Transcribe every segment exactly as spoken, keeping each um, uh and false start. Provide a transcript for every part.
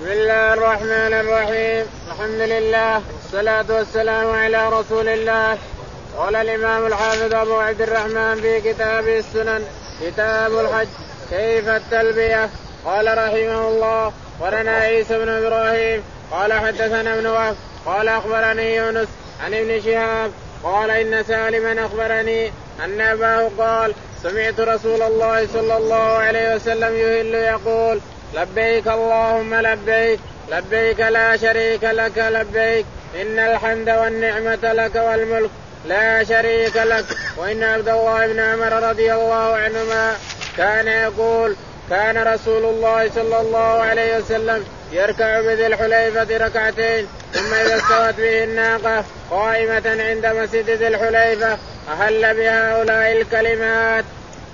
بسم الله الرحمن الرحيم. الحمد لله والصلاة والسلام على رسول الله. قال الإمام الحافظ أبو عبد الرحمن في كتاب السنن كتاب الحج كيف التلبية. قال رحمه الله ولنا عيسى بن إبراهيم قال حدثنا ابن وهب قال أخبرني يونس عن ابن شهاب قال إن سالما أخبرني أن أباه قال سمعت رسول الله صلى الله عليه وسلم يهل يقول لبيك اللهم لبيك لبيك لا شريك لك لبيك إن الحمد والنعمة لك والملك لا شريك لك. وإن عبد الله بن عمر رضي الله عنهما كان يقول كان رسول الله صلى الله عليه وسلم يركع بذي الحليفة ركعتين ثم إذا استوت به الناقة قائمة عند مسجد ذي الحليفة أهل بهؤلاء الكلمات.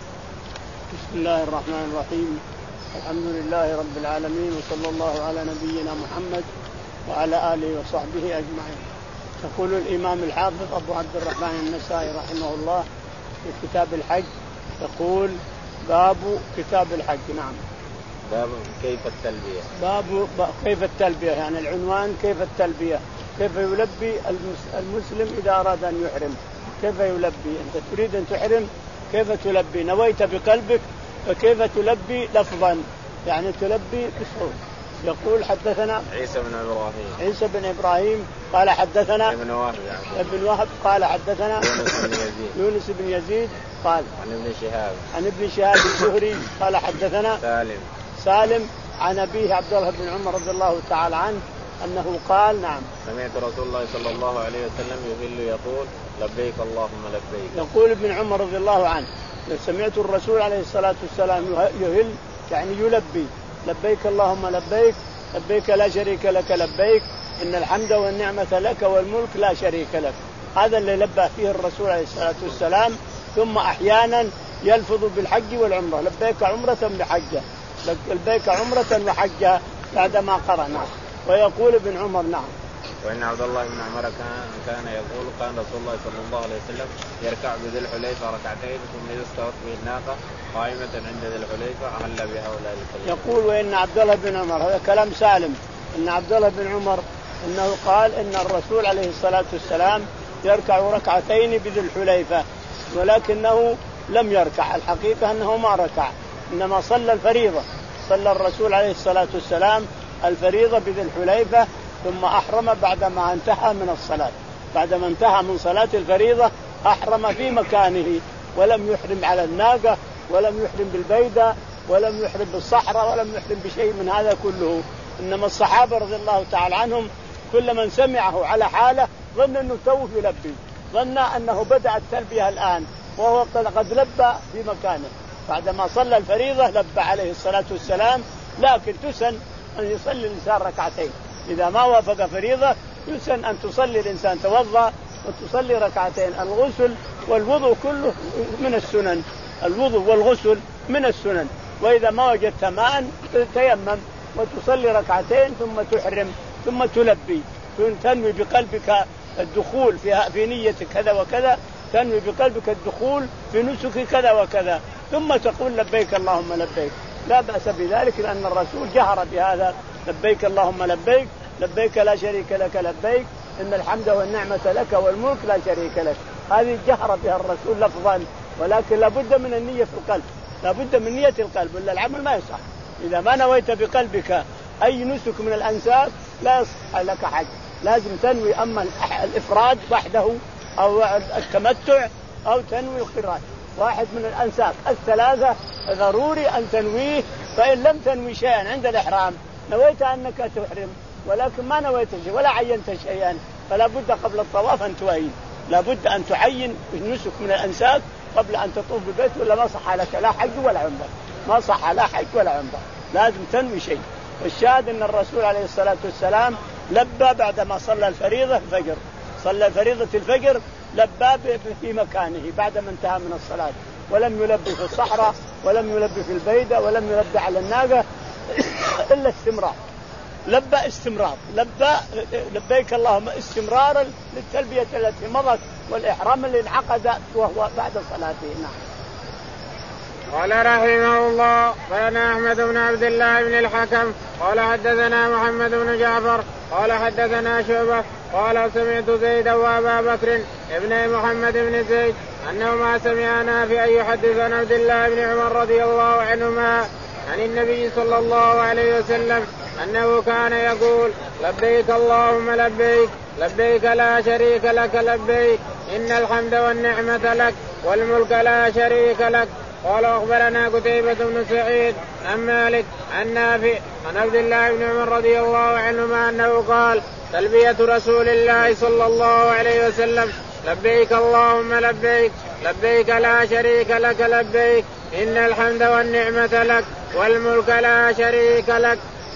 بسم الله الرحمن الرحيم. الحمد لله رب العالمين وصلى الله على نبينا محمد وعلى آله وصحبه أجمعين. يقول الإمام الحافظ أبو عبد الرحمن النسائي رحمه الله في كتاب الحج يقول باب كتاب الحج. نعم. باب كيف التلبية. باب كيف التلبية يعني العنوان كيف التلبية، كيف يلبي المسلم إذا أراد أن يحرم، كيف يلبي. أنت تريد أن تحرم كيف تلبي، نويت بقلبك فكيف تلبي لفظا يعني تلبي بصوت. يقول حدثنا عيسى بن إبراهيم عيسى بن إبراهيم قال حدثنا ابن وهب يعني. ابن وهب قال حدثنا يونس بن يزيد يونس بن يزيد قال عن ابن شهاب عن ابن شهاب الزهري قال حدثنا سالم سالم عن أبيه عبد الله بن عمر رضي الله تعالى عنه أنه قال نعم سمعت رسول الله صلى الله عليه وسلم يهل يقول لبيك اللهم لبيك. يقول ابن عمر رضي الله عنه سمعت الرسول عليه الصلاة والسلام يهل يعني يلبي لبيك اللهم لبيك لبيك لا شريك لك لبيك إن الحمد والنعمة لك والملك لا شريك لك. هذا اللي لبى فيه الرسول عليه الصلاة والسلام. ثم أحيانا يلفظ بالحج والعمرة لبيك عمرة بحجة لبيك عمرة وحجة بعدما قرأنا. ويقول ابن عمر نعم. وإن عبد الله بن عمر كان كان يقول كان رسول الله صلى الله عليه وسلم يركع بذي الحليفة ركعتين ثم إذا استوت به الناقة قائمة عند ذي الحليفة أهل بهؤلاء الكلمات. يقول وإن عبد الله بن عمر هذا كلام سالم إن عبد الله بن عمر إنه قال إن الرسول عليه الصلاة والسلام يركع ركعتين بذي الحليفة ولكنه لم يركع. الحقيقة أنه ما ركع إنما صلى الفريضة. صلى الرسول عليه الصلاة والسلام الفريضة بذي الحليفة ثم أحرم بعدما انتهى من الصلاة. بعدما انتهى من صلاة الفريضة أحرم في مكانه ولم يحرم على الناقة ولم يحرم بالبيدة ولم يحرم بالصحراء ولم يحرم بشيء من هذا كله. إنما الصحابة رضي الله تعالى عنهم كل من سمعه على حاله ظن أنه توه يلبي، ظن أنه بدأ التلبية الآن وهو قد لبى في مكانه. بعدما صلى الفريضة لبى عليه الصلاة والسلام. لكن تسن أن يصلي الإنسان ركعتين إذا ما وافق فريضة. يسن أن تصلي الإنسان توضأ وتصلي ركعتين. الغسل والوضوء كله من السنن، الوضوء والغسل من السنن. وإذا ما وجدت ماء تيمم وتصلي ركعتين ثم تحرم ثم تلبي تنوي بقلبك الدخول في في نية كذا وكذا، تنوي بقلبك الدخول في نسك كذا وكذا ثم تقول لبيك اللهم لبيك. لا بأس بذلك لأن الرسول جهر بهذا لبيك اللهم لبيك لبيك لا شريك لك لبيك إن الحمد والنعمة لك والملك لا شريك لك. هذه جهر بها الرسول لفظا ولكن لابد من النية في القلب، لابد من نية القلب ولا العمل ما يصح. إذا ما نويت بقلبك أي نسك من الأنساك لا يصح لك حج. لازم تنوي أما الإفراد وحده أو التمتع أو تنوي القران واحد من الأنساك الثلاثة ضروري أن تنويه. فإن لم تنوي شيئا عند الإحرام نويت أنك تحرم ولكن ما نويت شيء ولا عينت شيئا فلا بد قبل الطواف أن تعين، لا بد أن تعين النسك من الأنساك قبل أن تطوف بالبيت ولا ما صح لك لا حج ولا عمرة، ما صح لا حج ولا عمرة، لازم تنوي شيء. والشاهد أن الرسول عليه الصلاة والسلام لبى بعدما صلى الفريضة الفجر، صلى فريضة الفجر لبى في مكانه بعدما انتهى من الصلاة ولم يلبي في الصحراء ولم يلبي في البيدة ولم يلبي على الناقة إلا استمرار. لبى استمرار لبى لبيك اللهم استمرارا للتلبية التي مضت والإحرام اللي انعقد وهو بعد صلاته. نعم. قال رحمه الله فانا احمد بن عبد الله بن الحكم قال حدثنا محمد بن جعفر قال حدثنا شعبة قال سمعت زيد وابا بكر ابن محمد بن زيد انهما سمعنا في ان يحدث عن عبد الله بن عمر رضي الله عنهما عن النبي صلى الله عليه وسلم انه كان يقول لبيك اللهم لبيك لبيك لا شريك لك لبيك ان الحمد والنعمة لك والملك لا شريك لك. قال أخبرنا قتيبة بن سعيد عن مالك عن نافع عن عبد الله بن عمر رضي الله عنهما أنه قال تلبية رسول الله صلى الله عليه وسلم لبيك اللهم لبيك لبيك لا شريك لك لبيك إن الحمد والنعمة لك والملك لا شريك لك.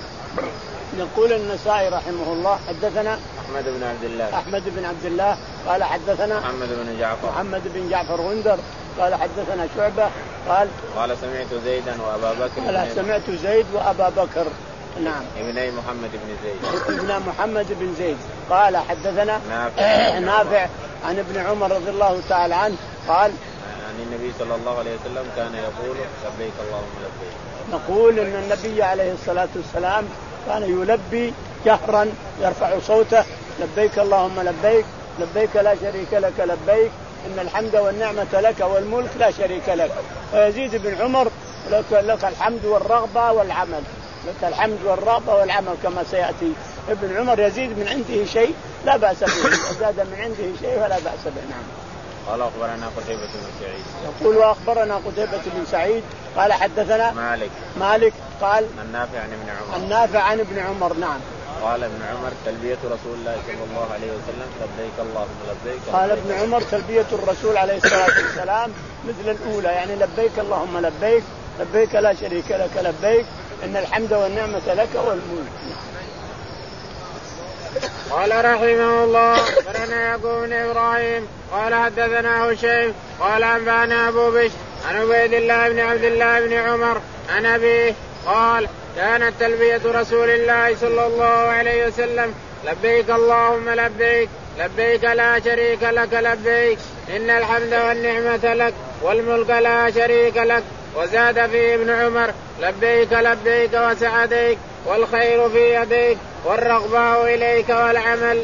يقول النسائي رحمه الله حدثنا أحمد بن عبد الله أحمد بن عبد الله قال حدثنا محمد بن جعفر محمد بن جعفر غندر قال حدثنا شعبة قال قال سمعت زيدا وأبا بكر قال سمعت زيد وأبا بكر نعم ابني محمد بن زيد ابن محمد بن زيد قال حدثنا نافع, نافع عن ابن عمر رضي الله تعالى عنه قال عن النبي صلى الله عليه وسلم كان يقول لبيك اللهم لبيك. نقول ان النبي عليه الصلاة والسلام كان يلبي جهرا يرفع صوته لبيك اللهم لبيك لبيك لا شريك لك لبيك إن الحمد والنعمة لك والملك لا شريك لك. ويزيد بن عمر لك, لك الحمد والرغبة والعمل لك الحمد والرغبة والعمل كما سيأتي. ابن عمر يزيد من عنده شيء لا بأس به زاد من عنده شيء فلا بأس به. نعم. قال أخبرنا قتيبة بن سعيد يقول وأخبرنا قتيبة بن سعيد قال حدثنا مالك مالك قال النافع عن ابن عمر النافع عن ابن عمر. نعم. قال ابن عمر تلبية رسول الله صلى الله عليه وسلم لبيك اللهم لبيك. قال ابن عمر تلبية الرسول عليه الصلاة والسلام مثل الأولى يعني لبيك اللهم لبيك لبيك لا شريك لك لبيك إن الحمد والنعمة لك والملك. قال رحمه الله أخبرنا يعقوب بن إبراهيم قال حدثنا هشيم قال أنبأنا أبو بشر عن عبيد الله بن عبد الله بن عمر عن أبيه قال كانت تلبية رسول الله صلى الله عليه وسلم لبيك اللهم لبيك لبيك لا شريك لك لبيك إن الحمد والنعمة لك والملك لا شريك لك. وزاد فيه ابن عمر لبيك لبيك وسعديك والخير في يديك والرغباء إليك والعمل.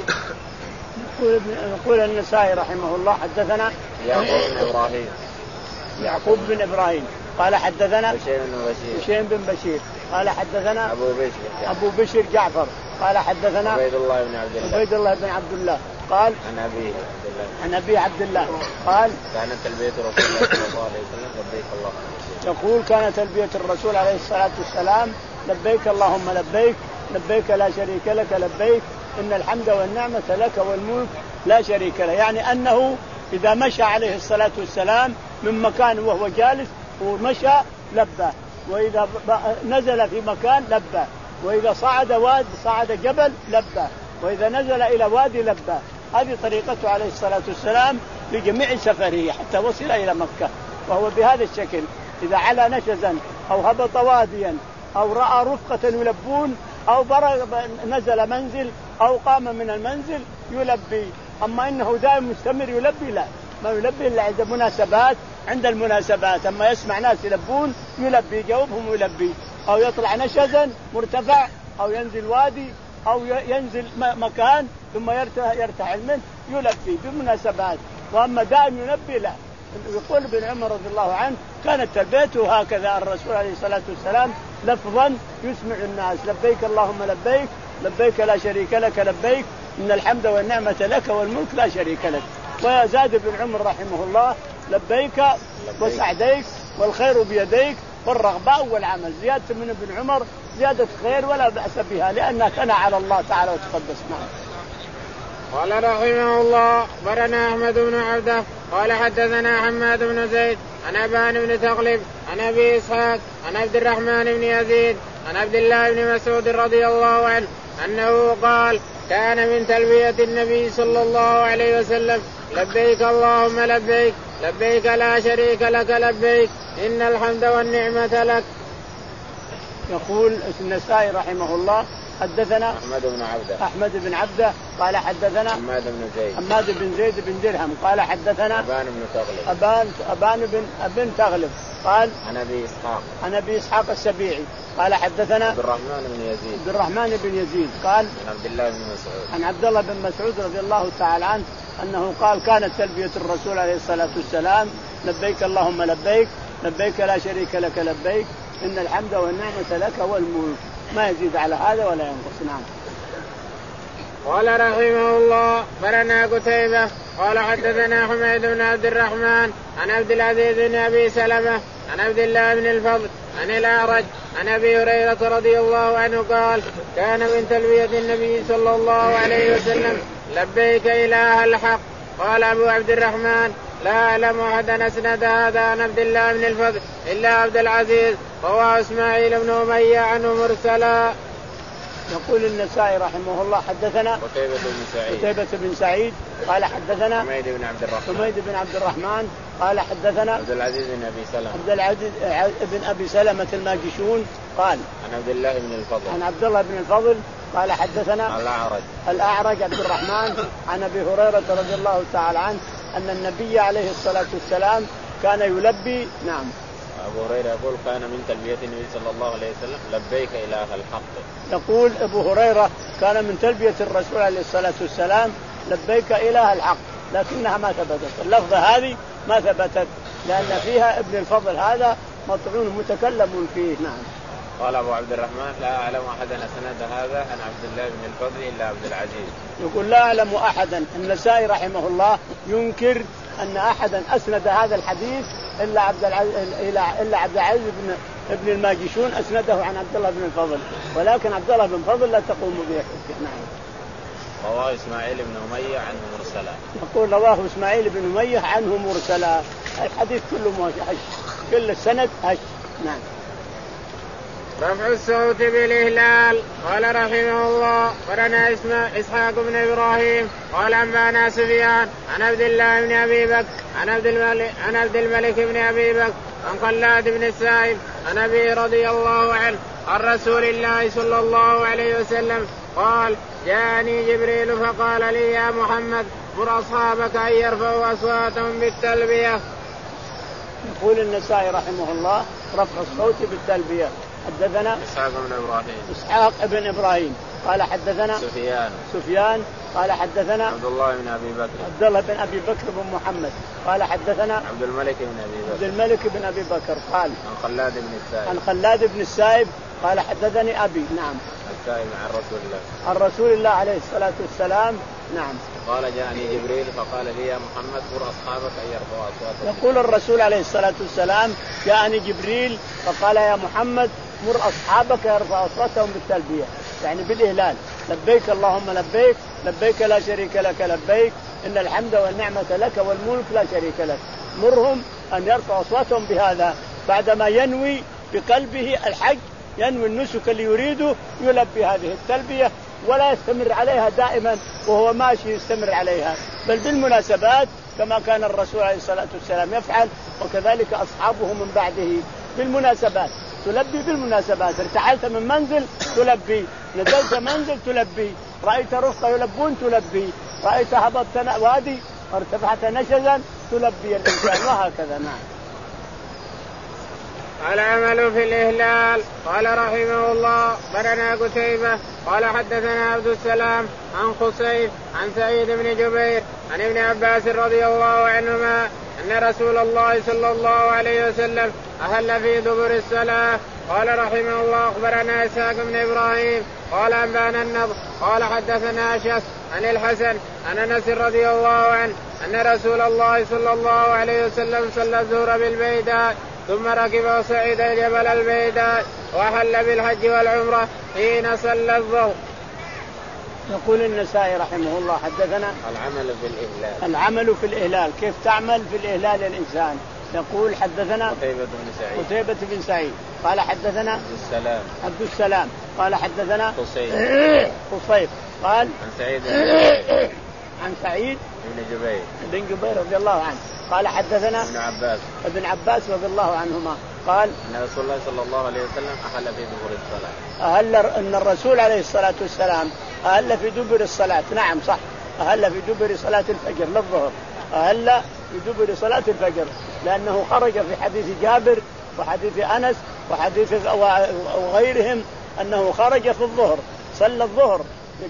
يقول النسائي رحمه الله حدثنا يعقوب بن إبراهيم يعقوب بن إبراهيم قال حدثنا هشيم بن بشير هشيم بن بشير قال حدثنا أبو بشر أبو بشر جعفر قال حدثنا عبيد الله بن عبد الله عبيد الله بن عبد الله قال عن أبي عبد الله عن أبي عبد الله قال كانت تلبية رسول الله صلى الله عليه وسلم لبيك اللهم يقول كانت تلبية الرسول عليه الصلاة والسلام لبيك اللهم لبيك لبيك لا شريك لك لبيك إن الحمد والنعمة لك والملك لا شريك له. يعني أنه إذا مشى عليه الصلاة والسلام من مكان وهو جالس ومشى لبى وإذا نزل في مكان لبى وإذا صعد واد صعد جبل لبى وإذا نزل إلى وادي لبى. هذه طريقته عليه الصلاة والسلام في جميع سفره حتى وصل إلى مكة وهو بهذا الشكل. إذا علا نشزا أو هبط واديا أو رأى رفقة يلبون أو نزل منزل أو قام من المنزل يلبي. أما إنه دائم مستمر يلبي لا ما يلبي إلا عند مناسبات عند المناسبات. أما يسمع ناس يلبون يلبي جاوبهم يلبي أو يطلع نشزا مرتفع أو ينزل وادي أو ينزل مكان ثم يرتحل منه يلبي بمناسبات. وأما دائم يلبي لا. يقول ابن عمر رضي الله عنه كانت تلبيته هكذا الرسول عليه الصلاة والسلام لفظا يسمع الناس لبيك اللهم لبيك لبيك لا شريك لك لبيك إن الحمد والنعمة لك والملك لا شريك لك. وزاد ابن عمر رحمه الله لبيك وسعديك والخير بيديك والرغباء والعمل. زيادة من ابن عمر زيادة خير ولا بأس بها لأنها ثنى على الله تعالى وتقدس معه. قال رحمه الله أخبرنا أحمد بن عبده قال حدثنا حماد بن زيد عن أبان بن تغلب عن أبي إسحاق عن عبد الرحمن بن يزيد عن عبد الله بن مسعود رضي الله عنه أنه قال كان من تلبية النبي صلى الله عليه وسلم لبيك اللهم لبيك لبيك لا شريك لك لبيك إن الحمد والنعمة لك. يقول النسائي رحمه الله حدثنا أحمد بن عبده أحمد بن عبده قال حدثنا حماد بن زيد حماد بن زيد بن درهم قال حدثنا أبان بن تغلب أبان أبان بن بن تغلب قال عن أبي إسحاق عن أبي إسحاق السبيعي قال حدثنا عبد الرحمن بن يزيد عبد الرحمن بن يزيد قال عن عبد الله بن مسعود عن عبد الله بن مسعود رضي الله تعالى عنه أنه قال كانت تلبية الرسول عليه الصلاة والسلام لبيك اللهم لبيك لبيك لا شريك لك لبيك إن الحمد والنعمة لك والملك ما يزيد على هذا ولا ينقص. نعم. قال رحمه الله برنا قتيبة قال حدثنا حميد بن عبد الرحمن عن عبد العزيز بن أبي سلمة عن عبد الله بن الفضل عن الأعرج عن أبي هريرة رضي الله عنه قال كان من تلبية النبي صلى الله عليه وسلم لبيك إله الحق. قال أبو عبد الرحمن لا أعلم أحدا أسند هذا عن عبد الله بن الفضل إلا عبد العزيز رواه إسماعيل بن أمية عنه مرسلا. يقول النسائي رحمه الله حدثنا قتيبة بن سعيد قتيبة بن سعيد قال حدثنا حميد بن عبد الرحمن حميد بن عبد الرحمن قال حدثنا عبد العزيز بن أبي سلمة عبد العزيز بن أبي سلمة الماجشون قال عن عبد الله بن الفضل عن عبد الله بن الفضل قال حدثنا الأعرج الأعرج عبد الرحمن عن أبي هريرة رضي الله تعالى عنه أن النبي عليه الصلاة والسلام كان يلبي. نعم. أبو هريرة يقول كان من تلبية النبي صلى الله عليه وسلم لبيك إله الحق. يقول أبو هريرة كان من تلبية الرسول عليه الصلاة والسلام لبيك إله الحق لكنها ما ثبتت اللفظة هذه ما ثبتت لأن فيها ابن الفضل هذا مطعون متكلم فيه. نعم. قال أبو عبد الرحمن لا أعلم أحدا أسند هذا عن عبد الله بن الفضل إلا عبد العزيز. يقول لا أعلم أحدا النسائي رحمه الله ينكر أن أحدا أسند هذا الحديث إلا عبد العزيز إلا عبد العزيز بن ابن الماجشون أسنده عن عبد الله بن الفضل ولكن عبد الله بن الفضل لا تقوم به. نعم. رواه إسماعيل بن أمية عنه مرسلا. يقول رواه إسماعيل بن أمية عنه مرسلا. الحديث كله هش كل السند هش. نعم. رفع الصوت بالإهلال. قال رحمه الله ورنا إسحاق بن إبراهيم قال أنبانا سفيان عن عبد الله بن أبي بكر عن عبد الملك عن عبد الملك بن أبي بكر عن خلاد بن السائب عن أبي رضي الله عنه عن رسول الله صلى الله عليه وسلم قال جاءني جبريل فقال لي يا محمد مر أصحابك أن يرفعوا أصواتهم بالتلبية. يقول النسائي رحمه الله رفع الصوت بالتلبية. حدثنا إسحاق بن إبراهيم إسحاق بن إبراهيم قال حدثنا سفيان سفيان قال حدثنا عبد الله بن أبي بكر عبد الله بن أبي بكر بن محمد قال حدثنا عبد الملك بن أبي بكر عبد الملك بن أبي بكر قال عن خلاد بن السائب عن خلاد بن السائب قال حدثني أبي. نعم. السائب عن رسول الله عن رسول الله عليه الصلاة والسلام. نعم. قال جاءني جبريل فقال لي يا محمد مر أصحابك أن يرفعوا أصواتهم. يقول الرسول عليه الصلاة والسلام جاءني جبريل فقال يا محمد مر أصحابك يرفعوا أصواتهم بالتلبية يعني بالإهلال لبيك اللهم لبيك لبيك لا شريك لك لبيك إن الحمد والنعمة لك والملك لا شريك لك. مرهم أن يرفعوا أصواتهم بهذا بعدما ينوي بقلبه الحج ينوي النسك اللي يريده يلبي هذه التلبية ولا يستمر عليها دائما وهو ماشي يستمر عليها بل بالمناسبات كما كان الرسول عليه الصلاة والسلام يفعل وكذلك أصحابه من بعده بالمناسبات تلبي بالمناسبات. ارتحلت من منزل تلبي نزلت منزل تلبي رأيت رفقة يلبون تلبي رأيت هبطت وادي ارتفعت نشزا تلبي الإنسان وهكذا. نعم. العمل في الإهلال. قال رحمه الله برنا قتيبة قال حدثنا عبد السلام عن خصيف عن سعيد بن جبير عن ابن عباس رضي الله عنهما أن رسول الله صلى الله عليه وسلم أهل في دبر الصلاة. قال رحمه الله أخبرنا إسحاق بن إبراهيم قال أنبانا النضر قال حدثنا أشعث عن الحسن عن أنس رضي الله عنه أن رسول الله صلى الله عليه وسلم صلى الظهر بالبيداء ثم ركب وصعد جبل البيداء وأحل بالحج والعمرة حين صلى الظهر. يقول النسائي رحمه الله حدثنا العمل في الإهلال. العمل في الإهلال كيف تعمل في الإهلال الإنسان. يقول حدثنا قتيبة بن سعيد قتيبة بن سعيد قال حدثنا عبد السلام عبد السلام قال حدثنا خصيف خصيف قال عن سعيد عن سعيد بن جبير بن جبير رضي الله عنه قال حدثنا ابن عباس ابن عباس رضي الله عنهما قال ان رسول الله صلى الله عليه وسلم اهل في دبر الصلاه. اهل ان الرسول عليه الصلاه والسلام اهل في دبر الصلاه. نعم صح، اهل في دبر صلاه الفجر للظهر، اهل في دبر صلاه الفجر، لانه خرج في حديث جابر وحديث انس وحديث وغيرهم انه خرج في الظهر، صلى الظهر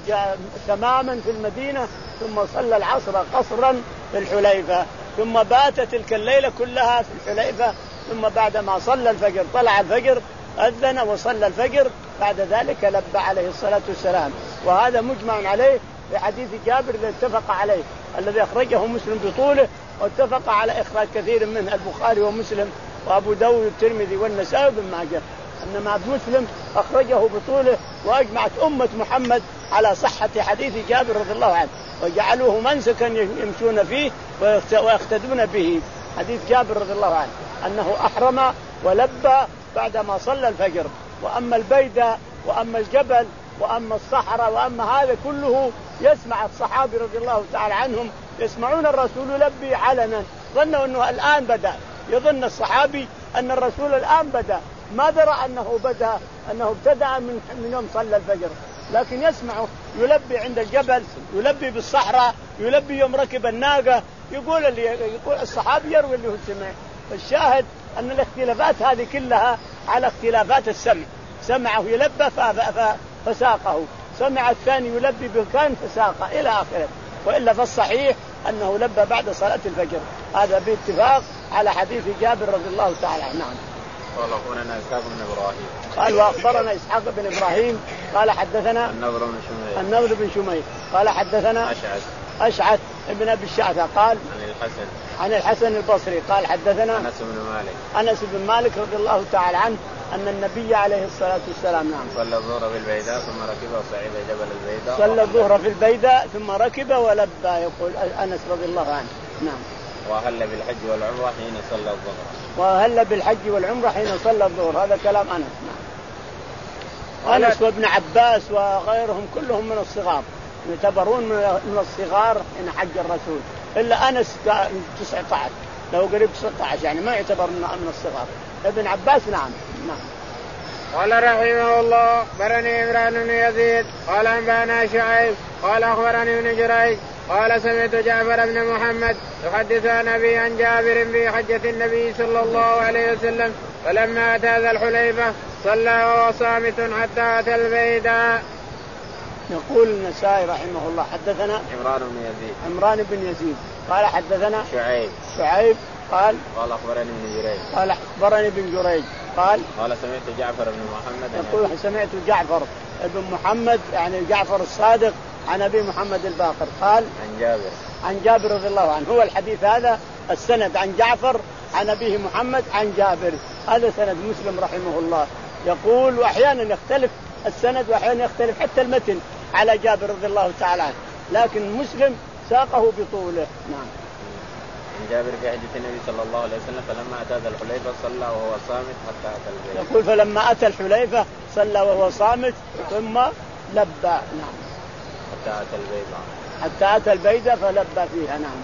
تماما في المدينه، ثم صلى العصر قصرا في الحليفه، ثم بات تلك الليله كلها في الحليفه، ثم بعدما صلى الفجر طلع الفجر أذن وصلى الفجر، بعد ذلك لبى عليه الصلاة والسلام. وهذا مجمع عليه في حديث جابر الذي اتفق عليه، الذي أخرجه مسلم بطوله، واتفق على إخراج كثير منه البخاري ومسلم وأبو داود والترمذي والنسائي وابن ماجه، إنما مسلم أخرجه بطوله، وأجمعت أمة محمد على صحة حديث جابر رضي الله عنه، وجعلوه منسكا يمشون فيه ويقتدون به. حديث جابر رضي الله عنه أنه أحرم ولبى بعدما صلى الفجر. وأما البيدة وأما الجبل وأما الصحراء وأما هذا كله يسمع الصحابي رضي الله تعالى عنهم يسمعون الرسول يلبي علنا، ظنوا أنه الآن بدأ، يظن الصحابي أن الرسول الآن بدأ، ما درى أنه بدأ، أنه ابتدأ من من يوم صلى الفجر، لكن يسمعه يلبي عند الجبل، يلبي بالصحراء، يلبي يوم ركب الناقة، يقول اللي يقول الصحابي يروي اللي هو سمع. الشاهد أن الاختلافات هذه كلها على اختلافات السمع، سمعه يلبى فساقه، سمع الثاني يلبي بكان فساقه إلى آخره. وإلا فالصحيح أنه لبى بعد صلاة الفجر، هذا باتفاق على حديث جابر رضي الله تعالى عنه. نعم. قال أخبرنا إسحاق بن إبراهيم. قال وأخبرنا إسحاق بن إبراهيم قال حدثنا النضر بن شميل. النضر بن شميل قال حدثنا أشعث أشعث ابن أبي الشعثة قال عن الحسن عن الحسن البصري قال حدثنا أنس بن مالك أنس بن مالك رضي الله تعالى عنه أن النبي عليه الصلاة والسلام نعم صلى الظهر في البيداء ثم ركب وصعد جبل البيداء. صلى الظهر في البيداء ثم ركب ولبى، يقول أنس رضي الله عنه. نعم. وأهل بالحج والعمرة حين صلى الظهر. وأهل بالحج والعمرة حين صلى الظهر، هذا كلام أنس. نعم. أنس وابن عباس وغيرهم كلهم من الصغار، يعتبرون من الصغار إن حج الرسول، إلا أنس تسعة عشر لو قريب ستة عشر، يعني ما يعتبر من الصغار. ابن عباس نعم. نعم. قال رحمه الله برني عمران بن يزيد قال أنبانا شعيب قال أخبرني ابن جريج قال سمعت جعفر بن محمد يحدث عن أبي عن جابر في حجة النبي صلى الله عليه وسلم، فلما أتى ذا الحليفة صلى وهو صامت حتى أتى البيداء. يقول النسائي رحمه الله حدثنا عمران بن يزيد عمران بن يزيد قال حدثنا شعيب شعيب قال قال أخبرني ابن جريج قال أخبرني ابن جريج قال قال سمعت جعفر بن محمد يقول سمعت جعفر ابن محمد يعني جعفر الصادق عن أبي محمد الباقر قال عن جابر عن جابر رضي الله عنه. هو الحديث هذا السند عن جعفر عن أبيه محمد عن جابر، هذا سند مسلم رحمه الله. يقول وأحيانا يختلف السند وأحيانا يختلف حتى المتن على جابر رضي الله تعالى عنه، لكن مسلم ساقه بطوله. نعم. عن جابر في حجة النبي صلى الله عليه وسلم فلما أتى ذا الحليفة صلى وهو صامت حتى أتى البيداء. يقول فلما أتى الحليفة صلى وهو صامت ثم لبى. نعم. حتى أتى البيداء حتى أتى البيداء فلبى فيها. نعم.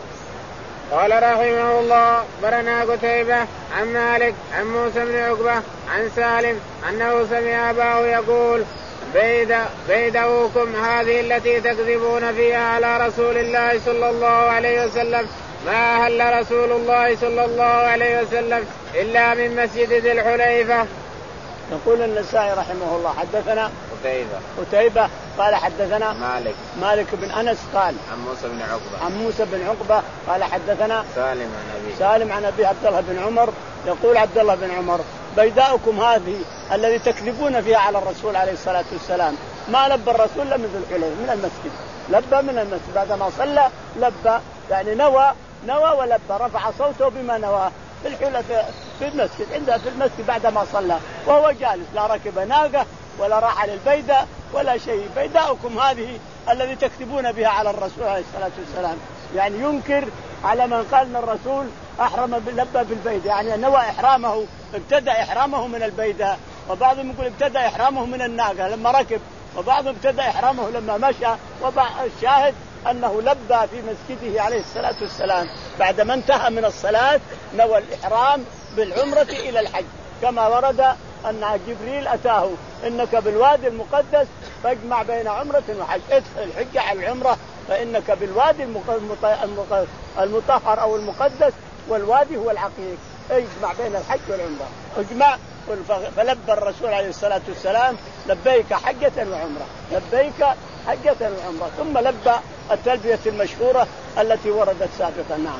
قال رحمه الله برنا قتيبة عن مالك عن موسى بن عقبة عن سالم أنه سمع أباه يقول بيد بيدؤكم هذه التي تكذبون فيها على رسول الله صلى الله عليه وسلم، ما أهل رسول الله صلى الله عليه وسلم إلا من مسجد ذي الحليفة. يقول النسائي رحمه الله حدثنا قتيبة قتيبة قال حدثنا مالك مالك بن أنس قال عن موسى بن عقبة عن موسى بن عقبة قال حدثنا سالم عن أبي سالم عن أبي عبد الله بن عمر يقول عبد الله بن عمر بيداؤكم هذه الذي تكذبون فيها على الرسول عليه الصلاة والسلام، ما لبى الرسول من ذي الحليفة من المسجد، لبى من المسجد بعدما صلى لبى، يعني نوى نوى ولبى، رفع صوته بما نواه في الحلفاء في المسجد عندها في المسجد بعدما صلى وهو جالس، لا ركب ناقة ولا راح للبيداء ولا شيء. بيداؤكم هذه الذي تكتبون بها على الرسول عليه الصلاة والسلام، يعني ينكر على من قال ان الرسول احرم لبى بالبيداء، يعني نوى احرامه ابتدأ احرامه من البيداء، وبعضهم يقول ابتدأ احرامه من الناقة لما ركب، وبعضهم ابتدأ احرامه لما مشى. والشاهد أنه لبى في مسجده عليه الصلاة والسلام بعدما انتهى من الصلاة، نوى الإحرام بالعمرة إلى الحج، كما ورد أن جبريل أتاه إنك بالوادي المقدس فاجمع بين عمرة وحج، ادخل الحج على العمرة فإنك بالوادي المطهر أو المقدس، والوادي هو العقيق، اجمع بين الحج والعمرة اجمع. فلبى الرسول عليه الصلاة والسلام لبيك حجة وعمرة، لبيك حجة وعمرة، ثم لبى التلبية المشهورة التي وردت سابقا. نعم.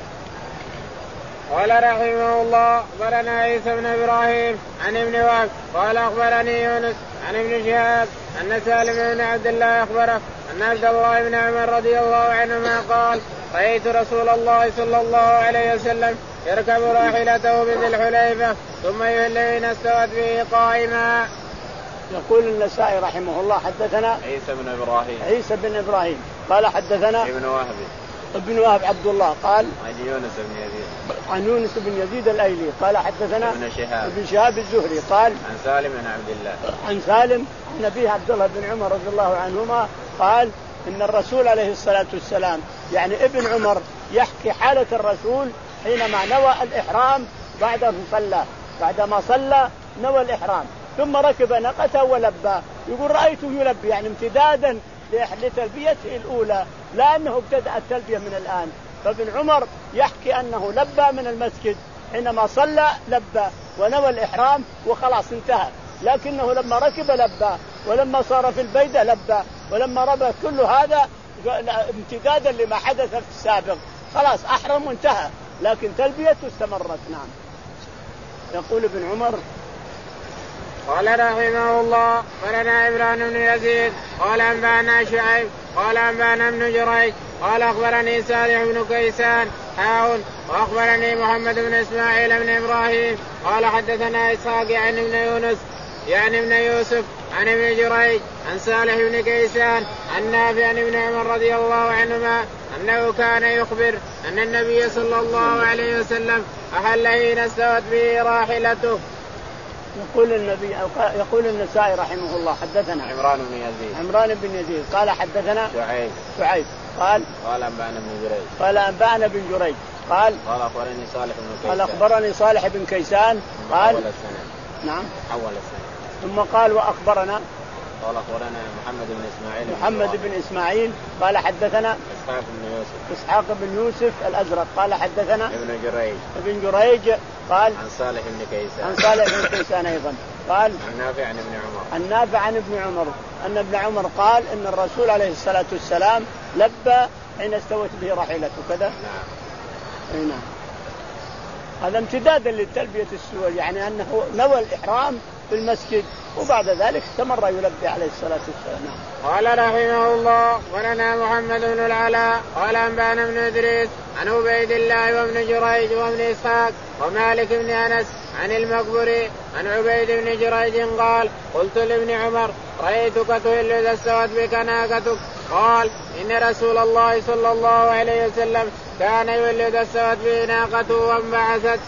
قال رحمه الله أخبرنا عيسى بن إبراهيم عن ابن وهب قال أخبرني يونس عن ابن شهاب أن سالم بن عبد الله أخبره أن عبد الله بن عمر رضي الله عنهما قال رأيت رسول الله صلى الله عليه وسلم يركب راحلته بذي الحليفة ثم يهل إن استوت به قائما. يقول النسائي رحمه الله حدثنا عيسى بن إبراهيم عيسى بن إبراهيم قال حدثنا ابن وهب ابن وهب عبد الله قال عن يونس بن يزيد عن يونس بن يزيد الأيلي قال حدثنا ابن شهاب ابن شهاب الزهري قال عن سالم بن عبد الله عن سالم عن أبيه عبد الله بن عمر رضي الله عنهما قال إن الرسول عليه الصلاة والسلام يعني ابن عمر يحكي حالة الرسول حينما نوى الإحرام بعد أن صلى، بعدما صلى نوى الإحرام ثم ركب ناقته ولبى، يقول رأيته يلبي يعني امتدادا لتلبيته الأولى، لا أنه ابتدأ التلبية من الآن. فابن عمر يحكي أنه لبى من المسجد حينما صلى لبى ونوى الإحرام وخلاص انتهى، لكنه لما ركب لبى، ولما صار في البيدة لبى، ولما ربى كل هذا امتدادا لما حدث في السابق، خلاص أحرم وانتهى، لكن تلبيته استمرت. نعم. يقول ابن عمر قال رحمه الله قالنا إبراهيم بن يزيد قال أنبأنا شعيب قال أنبأنا ابن جريج قال أخبرني صالح بن كيسان حاون وأخبرني محمد بن إسماعيل بن إبراهيم قال حدثنا إسحاق عن ابن يونس يعني ابن يوسف عن ابن جريج عن صالح بن كيسان عن نافع عن ابن عمر رضي الله عنهما أنه كان يخبر أن النبي صلى الله عليه وسلم أحل حين استوت به راحلته. يقول النبي يقول النسائي رحمه الله حدثنا عمران بن يزيد عمران بن يزيد قال حدثنا شعيب شعيب قال قال أنبأنا بن جريج قال أنبأنا بن جريج قال قال أخبرني صالح بن كيسان قال أخبرني صالح بن كيسان قال نعم حول السنة ثم قال وأخبرنا قال أخبرنا محمد بن إسماعيل محمد بن إسماعيل قال حدثنا إسحاق بن يوسف إسحاق بن يوسف الأزرق قال حدثنا ابن جريج ابن جريج قال عن صالح بن كيسان عن صالح بن كيسان أيضا قال عن نافع عن ابن عمر عن نافع عن ابن عمر أن ابن عمر قال إن الرسول عليه الصلاة والسلام لبى حين استوت به راحلته كذا. نعم. نعم. هذا امتدادا للتلبية السور، يعني أنه نوى الإحرام في المسجد وبعد ذلك استمر يلبي عليه الصلاة والسلام. قال رحمه الله ولنا محمد بن العلاء قال أنبأنا بن إدريس عن عبيد الله وابن جريج وابن إسحاق ومالك بن أنس عن المقبري عن عبيد بن جريج قال قلت لابن عمر رأيتك تهل إذا استوت بك ناقتك، قال إن رسول الله صلى الله عليه وسلم كان يهل إذا استوت به ناقته وانبعثت.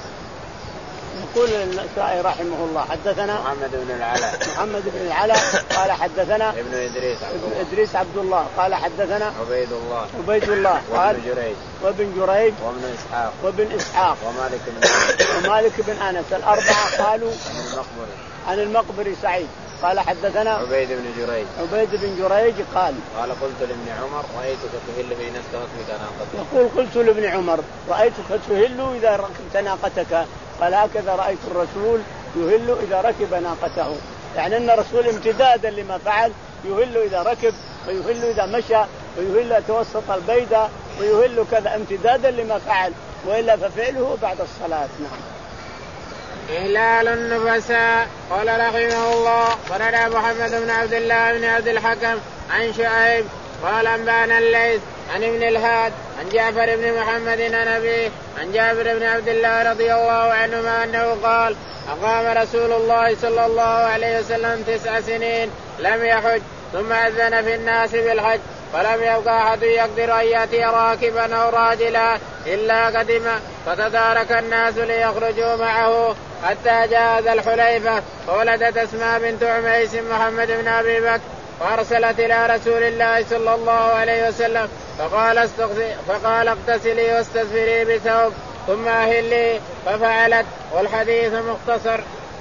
يقول النسائي رحمه الله حدثنا محمد بن العلاء محمد بن العلاء قال حدثنا ابن إدريس عبد ابن إدريس عبد الله قال حدثنا عبيد الله عبيد الله قال وابن جريج وابن جريج وابن إسحاق وابن إسحاق ومالك بن أنس ومالك بن أنس الأربعة قالوا عن المقبري عن المقبري سعيد قال حدثنا عبيد بن جريج عبيد بن جريج قال قال قلت لابن عمر رأيتك تهل حين استوت بك ناقتك. يقول قلت لابن عمر رأيتك تهل إذا ركبت ناقتك، قال هكذا رأيت الرسول يهل إذا ركب ناقته، يعني أن الرسول امتدادا لما فعل يهل إذا ركب ويهل إذا مشى ويهل توسط البيدة ويهل كذا امتدادا لما فعل، وإلا ففعله بعد الصلاة. نعم. إهلال النفساء. قال رحمه الله قال محمد بن عبد الله بن عبد الحكم عن شعيب قال أنبأنا الليث عن ابن الهاد عن جعفر بن محمد عن أبيه عن جابر بن عبد الله رضي الله عنهما أنه قال أقام رسول الله صلى الله عليه وسلم تسع سنين لم يحج ثم أذن في الناس بالحج فلم يبقى أحد يقدر أن يأتي راكبا أو راجلا إلا قدم فتدارك الناس ليخرجوا معه حتى جاء ذا الحليفة فولدت أسماء بنت عميس محمد بن أبي بكر فأرسلت إلى رسول الله صلى الله عليه وسلم فقال, فقال اغتسلي واستغفري بثوب ثم أهلي ففعلت. والحديث مختصر.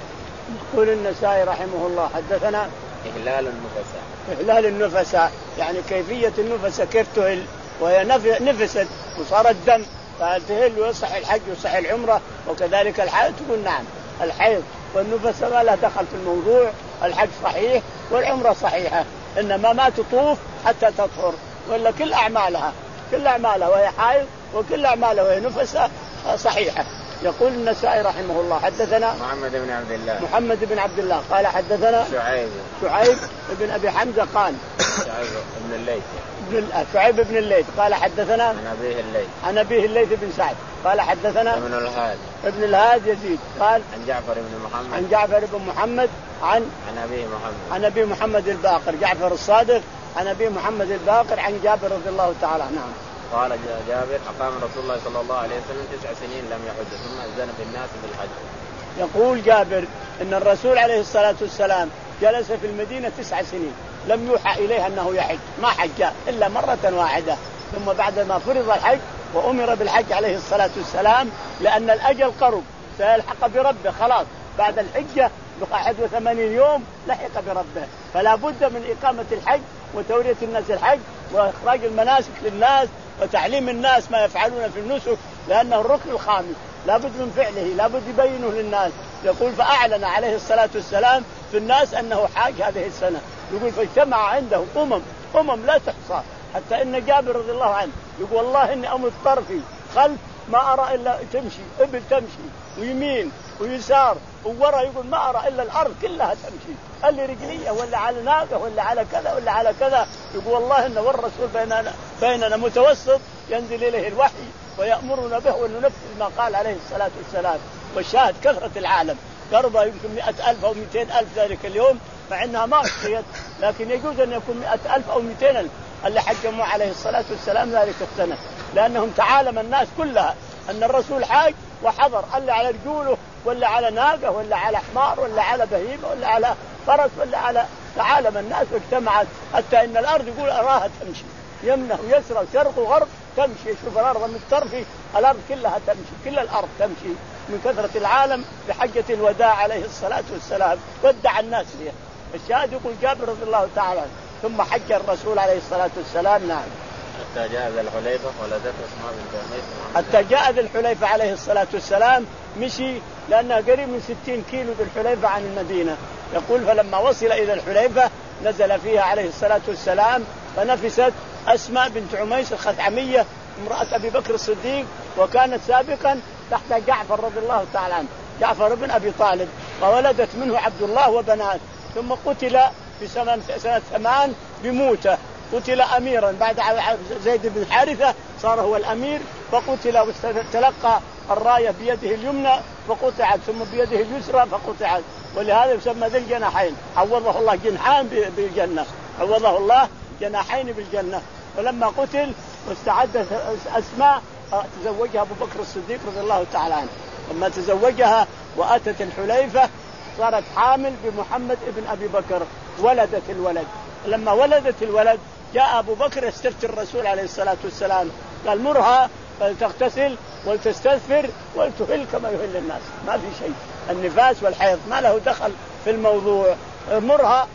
يقول النسائي رحمه الله حدثنا إهلال النفساء. إهلال النفساء يعني كيفية النفساء كيف تهل وهي نفست وصار الدم فتهل ويصح الحج ويصح العمرة وكذلك الحيض. تقول نعم الحيض والنفساء ما لا دخل في الموضوع. الحج صحيح والعمرة صحيحة إنما ما تطوف حتى تطهر ولا كل أعمالها كل أعمالها وهي حائض وكل أعمالها وهي نفساء صحيحة. يقول النسائي رحمه الله حدثنا محمد بن عبد الله محمد بن عبد الله قال حدثنا شعيب شعيب بن أبي حمزة قال شعيب بن الليث بن شعيب بن الليث قال حدثنا عن أبيه الليث عن أبيه الليث بن سعد قال حدثنا ابن الهاد ابن الهاد يزيد قال عن جعفر بن محمد عن جعفر بن محمد عن عن أبيه محمد عن أبي محمد الباقر جعفر الصادق عن أبي محمد الباقر عن جابر رضي الله تعالى. نعم. قال جابر أقام رسول الله صلى الله عليه وسلم تسع سنين لم يحج ثم أذن في الناس بالحج. يقول جابر إن الرسول عليه الصلاة والسلام جلس في المدينة تسع سنين لم يوحى إليه أنه يحج ما حج إلا مرة واحدة ثم بعد ما فرض الحج وأمر بالحج عليه الصلاة والسلام لأن الأجل قرب سيلحق بربه خلاص بعد الحجة بواحد وثمانين يوم لحق بربه فلا بد من إقامة الحج وتورية الناس الحج وإخراج المناسك للناس وتعليم الناس ما يفعلون في النسك لأنه الركن الخامس لا بد من فعله لا بد يبينه للناس. يقول فأعلن عليه الصلاة والسلام في الناس أنه حاج هذه السنة. يقول فاجتمع عنده أمم أمم لا تحصى حتى إن جابر رضي الله عنه يقول والله إني أمد طرفي خلف ما أرى إلا تمشي إبل تمشي ويمين ويسار وورا يقول ما أرى إلا الأرض كلها تمشي اللي رجلية ولا على ناقة ولا على كذا ولا على كذا. يقول والله إن والرسول بيننا, بيننا متوسط ينزل إليه الوحي ويأمرنا به وننفذ ما قال عليه الصلاة والسلام. والشاهد كثرة العالم قرب يمكن مئة ألف أو مئتين ألف ذلك اليوم مع أنها ما أخطيت لكن يجوز أن يكون مئة ألف أو مئتين ألف اللي حجموا عليه الصلاة والسلام ذلك السنة لأنهم تعالم الناس كلها أن الرسول حاج وحضر اللي على رجوله ولا على ناقة ولا على حمار ولا على بهيمة ولا على فرس ولا على تعالم الناس واجتمعت حتى إن الأرض يقول أراها تمشي يمنه ويسرى وشرق وغرب تمشي. شوف الأرض من الطرف الأرض كلها تمشي كل الأرض تمشي من كثرة العالم بحجة الوداع عليه الصلاة والسلام ودع الناس فيها. الشاهد يقول جابر رضي الله تعالى ثم حج الرسول عليه الصلاة والسلام. نعم. حتى جاء ذا الحليفة ولدته أسماء بنت عميس حتى جاء ذا الحليفة عليه الصلاة والسلام مشي لأنها قريب من ستين كيلو ذا الحليفة عن المدينة. يقول فلما وصل إلى الحليفة نزل فيها عليه الصلاة والسلام فنفست أسماء بنت عميس الخثعمية امرأة أبي بكر الصديق وكانت سابقا تحت جعفر رضي الله تعالى عنه جعفر بن أبي طالب وولدت منه عبد الله وبنات ثم قتل في سنة, سنة ثمان بموته قتل أميرا بعد زيد بن حارثة صار هو الأمير فقتل وتلقى الراية بيده اليمنى فقطعت ثم بيده اليسرى فقطعت ولهذا يسمى ذي الجناحين عوضه الله جناحين بالجنة عوضه الله جناحين بالجنة. ولما قتل واستعدت أسماء تزوجها أبو بكر الصديق رضي الله تعالى عنه لما تزوجها وأتت الحليفة صارت حامل بمحمد ابن أبي بكر ولدت الولد. لما ولدت الولد جاء أبو بكر يستفتي الرسول عليه الصلاة والسلام قال مرها فلتغتسل ولتستغفر ولتهل كما يهل الناس ما في شيء النفاس والحيض ما له دخل في الموضوع مرها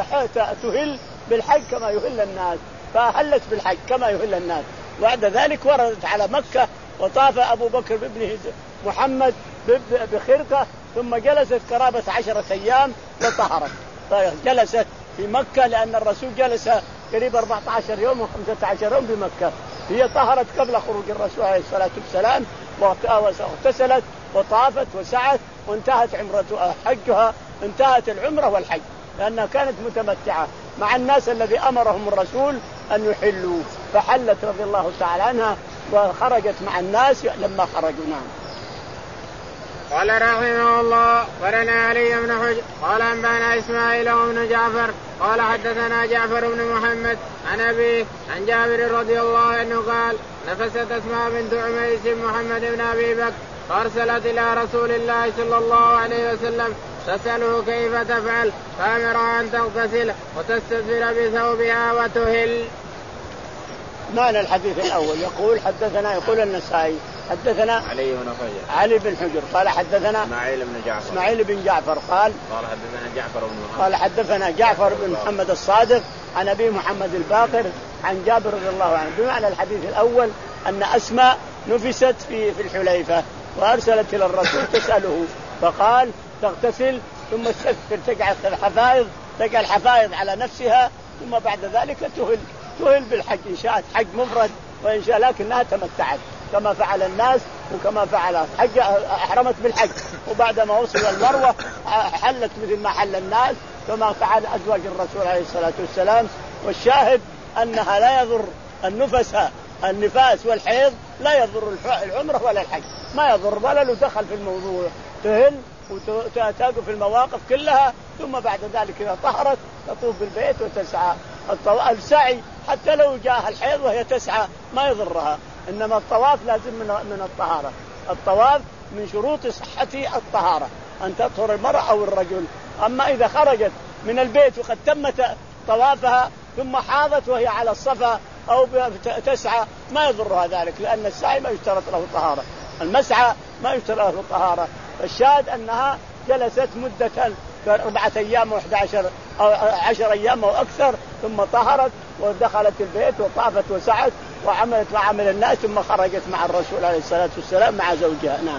فلتهل بالحج كما يهل الناس فهلت بالحج كما يهل الناس. بعد ذلك وردت على مكة وطاف أبو بكر بابنه محمد بخرقة ثم جلست قرابة عشرة أيام وطهرت جلست في مكة لأن الرسول جلس قريب أربعة عشر يوم وخمسة عشر يوم بمكة. هي طهرت قبل خروج الرسول عليه الصلاة والسلام واغتسلت وطافت وسعت وانتهت عمرة حجها انتهت العمرة والحج لأنها كانت متمتعة مع الناس الذي أمرهم الرسول أن يحلوا فحلت رضي الله تعالى عنها وخرجت مع الناس لما خرجوا. نعم. قال رحمه الله ورنا علي بن حجر قال أنبانا إسماعيل وابن جعفر قال حدثنا جعفر بن محمد عن أبيه عن جابر رضي الله عنه قال نفست أسماء بنت عميس محمد بن أبي بكر فأرسلت إلى رسول الله صلى الله عليه وسلم تسأله كيف تفعل فأمرها أن تغتسل وتستدبر بثوبها وتهل. معنى الحديث الأول يقول حدثنا يقول النسائي حدثنا علي بن حجر علي بن حجر قال حدثنا اسماعيل بن جعفر اسماعيل بن جعفر قال قال حدثنا جعفر بن محمد قال حدثنا جعفر بن محمد الصادق عن أبي محمد الباقر عن جابر رضي الله عنه بمعنى الحديث الأول أن أسماء نفست في في الحليفة وأرسلت إلى الرسول تسأله فقال تغتسل ثم تسفر تجعل الحفائض تجعل الحفائض على نفسها ثم بعد ذلك تهل تهل بالحج إن شاءت حج مفرد وإن شاء لكنها تمتعت كما فعل الناس وكما فعل حج أحرمت بالحج وبعدما وصل المروة حلت مثل ما حل الناس كما فعل أزواج الرسول عليه الصلاة والسلام. والشاهد أنها لا يضر النفس النفاس والحيض لا يضر العمرة ولا الحج ما يضر ولا له دخل في الموضوع تهل وتقف في المواقف كلها ثم بعد ذلك إذا طهرت تطوف بالبيت وتسعى. السعي حتى لو جاءها الحيض وهي تسعى ما يضرها إنما الطواف لازم من من الطهارة. الطواف من شروط صحة الطهارة أن تطهر المرأة أو الرجل. أما إذا خرجت من البيت وقد تمت طوافها ثم حاضت وهي على الصفا أو تسعى ما يضرها ذلك لأن السعي ما يشترط له طهارة المسعى ما يشترط له طهارة. الشاهد أنها جلست مدة أربعة أيام وإحدى عشر أو عشر أيام أو أكثر ثم طهرت ودخلت البيت وطافت وسعت وعملت ما عمل الناس ثم خرجت مع الرسول عليه الصلاة والسلام مع زوجها. نعم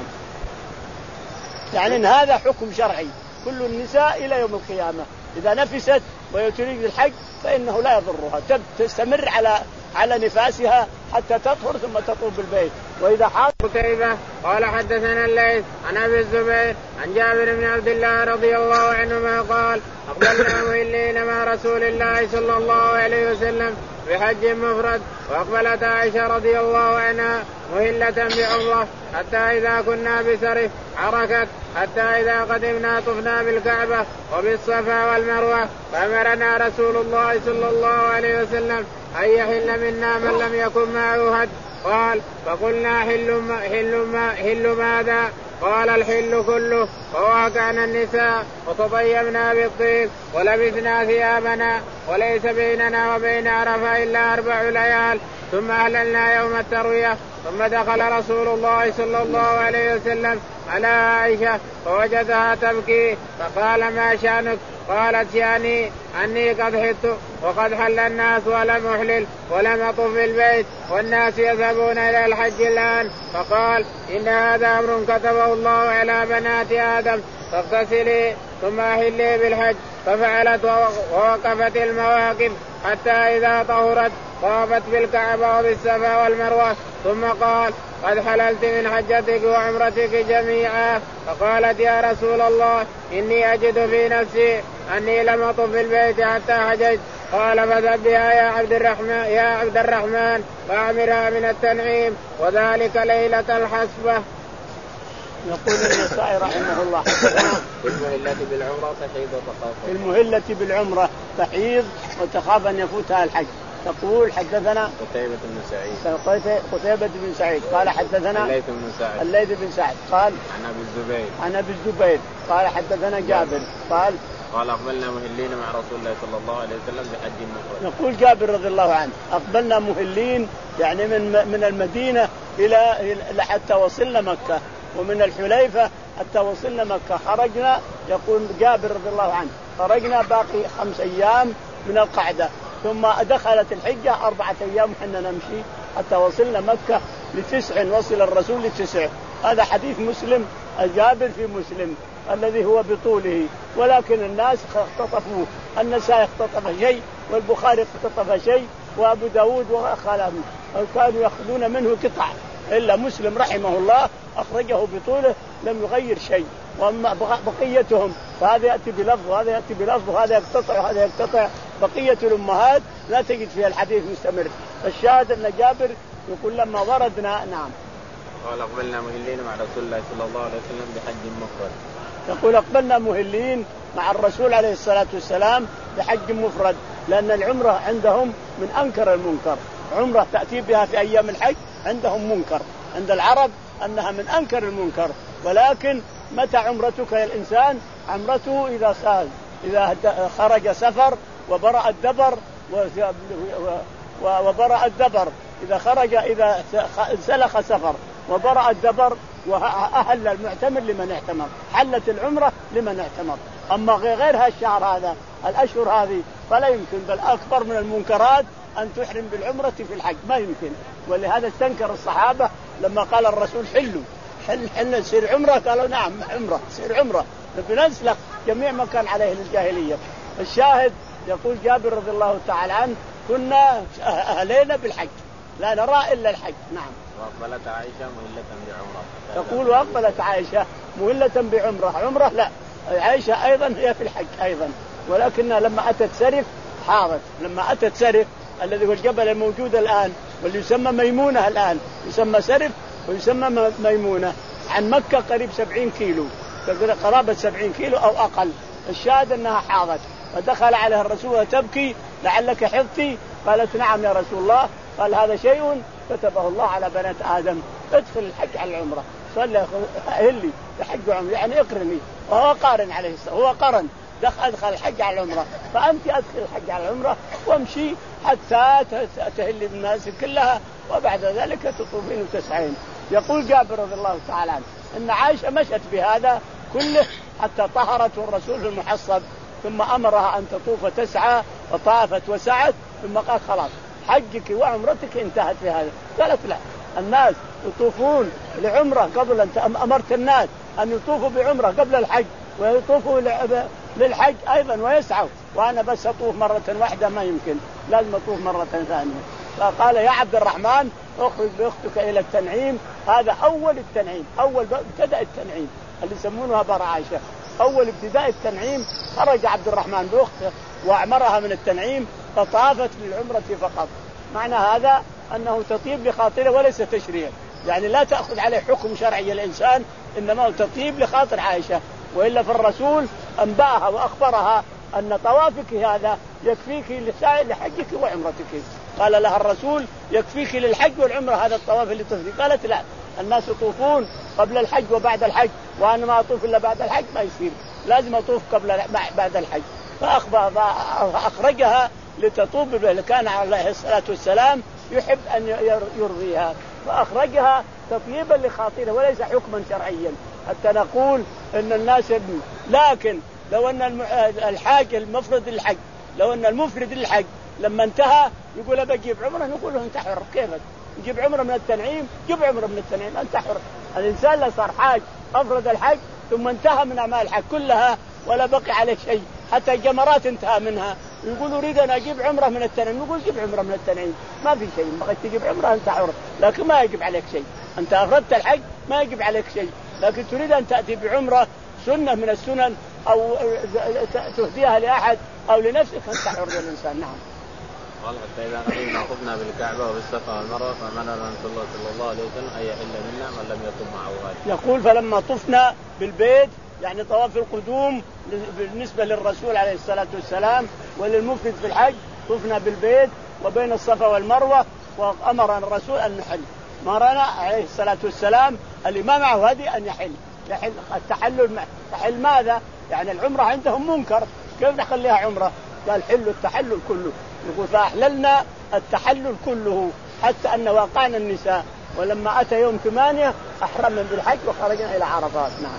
يعني إن هذا حكم شرعي كل النساء إلى يوم القيامة إذا نفست وتريد الحج فإنه لا يضرها تستمر على على نفاسها حتى تطهر ثم تطوف بالبيت. وإذا حاض قتيبة قال حدثنا الليث عن أبي الزبير عن جابر بن عبد الله رضي الله عنهما قال أقبلنا مهلين مع رسول الله صلى الله عليه وسلم بحج مفرد وأقبلت عائشة رضي الله عنها مهلة بعمرة حتى إذا كنا بسرف عركت حتى إذا قدمنا طفنا بالكعبة وبالصفا والمروة فأمرنا رسول الله صلى الله عليه وسلم أن يحل منا من لم يكن معه هد قال فقلنا حل, ما حل, ما حل ماذا قال الحل كله وواقعنا النساء وتطيبنا بالطيب ولبسنا ثيابنا وليس بيننا وبين عرفة إلا أربع ليال ثم أهللنا يوم التروية ثم دخل رسول الله صلى الله عليه وسلم على عائشة فوجدها تبكي فقال ما شأنك قالت يعني أني قد حدت وقد حل الناس ولم أحلل ولم أطف في البيت والناس يذهبون إلى الحج الآن فقال إن هذا أمر كتبه الله على بنات آدم فاغتسلي ثم أحلي بالحج ففعلت ووقفت المواقف حتى إذا طهرت طافت بالكعبة وبالصفا والمروة ثم قال قد حللت من حجتك وعمرتك جميعا فقالت يا رسول الله إني أجد في نفسي أني لم أطف في البيت حتى حججت قال فذهب بها يا عبد الرحمن يا عبد الرحمن فأمرها من التنعيم وذلك ليلة الحسبة. يقول النسائي رحمه الله في المهلة بالعمرة تحيض وتخاف في المهلة بالعمرة تحيض وتخاف أن يفوتها الحج. تقول حدثنا قتيبة بن سعيد قتيبة بن سعيد قال حدثنا الليث بن سعد الليث بن سعد قال عن أبي الزبير عن أبي الزبير قال حدثنا جابر قال قال أقبلنا مهلين مع رسول الله صلى الله عليه وسلم بحج مفرد. يقول جابر رضي الله عنه أقبلنا مهلين يعني من من المدينة إلى حتى وصلنا مكة ومن الحليفة حتى وصلنا مكة خرجنا. يقول جابر رضي الله عنه خرجنا باقي خمس أيام من القعدة ثم دخلت الحجة أربعة أيام وحنا نمشي حتى وصلنا مكة لتسع وصل الرسول لتسع. هذا حديث مسلم جابر في مسلم الذي هو بطوله ولكن الناس اختطفوه. النسائي اختطف شيء والبخاري اختطف شيء وأبو داود وخالهم كانوا يأخذون منه قطع إلا مسلم رحمه الله أخرجه بطوله لم يغير شيء. وأما بقيتهم فهذا يأتي بلفظ وهذا يأتي بلفظ وهذا يقتطع وهذا يقتطع. بقية الأمهات لا تجد فيها الحديث مستمر. الشاهد أن جابر يقول لما وردنا نعم قال أقبلنا مهلين مع رسول الله صلى الله عليه وسلم بحج مفرد. يقول أقبلنا مهلين مع الرسول عليه الصلاة والسلام بحج مفرد لأن العمرة عندهم من أنكر المنكر. عمرة تأتي بها في أيام الحج عندهم منكر عند العرب أنها من أنكر المنكر. ولكن متى عمرتك يا الإنسان عمرته إذا سال إذا خرج سفر وبرأ الدبر وبرأ الدبر إذا خرج إذا سلخ سفر وبرأ الدبر، وأهل المعتمر لمن اعتمر، حلت العمرة لمن اعتمر. أما غيرها الشهر هذا الأشهر هذه فلا يمكن، بل أكبر من المنكرات أن تحرم بالعمرة في الحج، ما يمكن. ولهذا استنكر الصحابة لما قال الرسول حلوا حل حل سير عمرة، قالوا نعم عمرة سير عمرة بنسلخ جميع ما كان عليه الجاهلية. الشاهد يقول جابر رضي الله تعالى عنه كنا أهلينا بالحج لا نرى إلا الحج. نعم. وأقبلت عائشة مهلة بعمرة. تقول وأقبلت عائشة مهلة بعمرة، عمرة لا، عائشة أيضا هي في الحج أيضا، ولكنها لما أتت سرف حارت. لما أتت سرف الذي هو الجبل الموجود الآن واللي يسمى ميمونة الآن، يسمى سرف ويسمى ميمونة، عن مكة قريب سبعين كيلو، قرابة سبعين كيلو أو أقل. الشاهد أنها حاضت، فدخل عليها الرسول وتبكي لعلك حضتي، قالت نعم يا رسول الله. قال هذا شيء كتبه الله على بنات آدم، ادخل الحج على العمرة، صلى أهلي الحج وعمرة يعني اقرني. وهو قارن عليه الصلاة، هو قرن دخل أدخل الحج على العمرة، فأنت أدخل الحج على العمرة وامشي حتى تهلي بالناس كلها، وبعد ذلك تطوفين وتسعين. يقول جابر رضي الله تعالى عنه إن عائشة مشت بهذا كله حتى طهرته الرسول المحصب، ثم أمرها أن تطوف وتسعى، وطافت وسعت، ثم قال خلاص حجك وعمرتك انتهت في هذا. قالت لا، الناس يطوفون لعمرة قبل أن أمرت الناس أن يطوفوا بعمرة قبل الحج، ويطوفوا للحج أيضا ويسعوا، وأنا بس أطوف مرة واحدة ما يمكن، لازم أطوف مرة ثانية. فقال يا عبد الرحمن اخرج بأختك إلى التنعيم، هذا أول التنعيم، أول ابتدأ التنعيم اللي يسمونها بر عائشة، أول ابتداء التنعيم. خرج عبد الرحمن بأخته وأعمرها من التنعيم، فطافت للعمرة فقط. معنى هذا أنه تطيب لخاطره وليس تشريع، يعني لا تأخذ عليه حكم شرعي الإنسان، إنما تطيب لخاطر عائشة. وإلا فالرسول أنبأها وأخبرها أن طوافك هذا يكفيك لحجك وعمرتك. قال لها الرسول يكفيك للحج والعمرة هذا الطواف اللي تطوفي. قالت لا، الناس يطوفون قبل الحج وبعد الحج، وأنا ما أطوف إلا بعد الحج، ما يصير، لازم أطوف قبل بعد الحج. فأخرجها لتطوف به، كان عليه الصلاة والسلام يحب أن يرضيها، فأخرجها تطيبا لخاطره وليس حكما شرعيا حتى نقول إن الناس. لكن لو أن الحاج المفرد للحج، لو أن المفرد للحج لما انتهى يقول بجيب عمره، نقول له انت حر، كيفك نجيب عمره من التنعيم، جيب عمره من التنعيم، انت حر. الإنسان لا صار حاج أفرد الحج ثم انتهى من أعمال الحج كلها ولا بقي عليه شيء، حتى الجمرات انتهى منها، يقول أريد أن أجيب عمره من التنعيم، نقول جيب عمره من التنعيم، ما في شيء، بغيت تجيب عمره أنت حر، لكن ما يجب عليك شيء، أنت أفردت الحج ما يجب عليك شيء، لكن تريد أن تأتي بعمرة سنة من السنن أو تهديها لأحد أو لنفسك أنت حر الإنسان. نعم. قال حتى إذا قدمنا طفنا بالكعبة وبالصفا والمروة فأمرنا رسول الله صلى الله عليه وسلم أن يحل منا من لم يطف معه هدي. يقول فلما طفنا بالبيت يعني طواف القدوم بالنسبة للرسول عليه الصلاة والسلام وللمفرد في الحج، طفنا بالبيت وبين الصفا والمروة، وأمرنا الرسول أن نحل، أمرنا عليه الصلاة والسلام اللي ما معه هدي أن يحل. يحل التحلل، تحل ماذا؟ يعني العمرة عندهم منكر، كيف نخليها عمرة؟ قال حلوا التحلل كله. يقول فأحللنا التحلل كله حتى أن واقعنا النساء، ولما أتى يوم ثمانية أحرمنا بالحج وخرجنا إلى عرفات. نعم.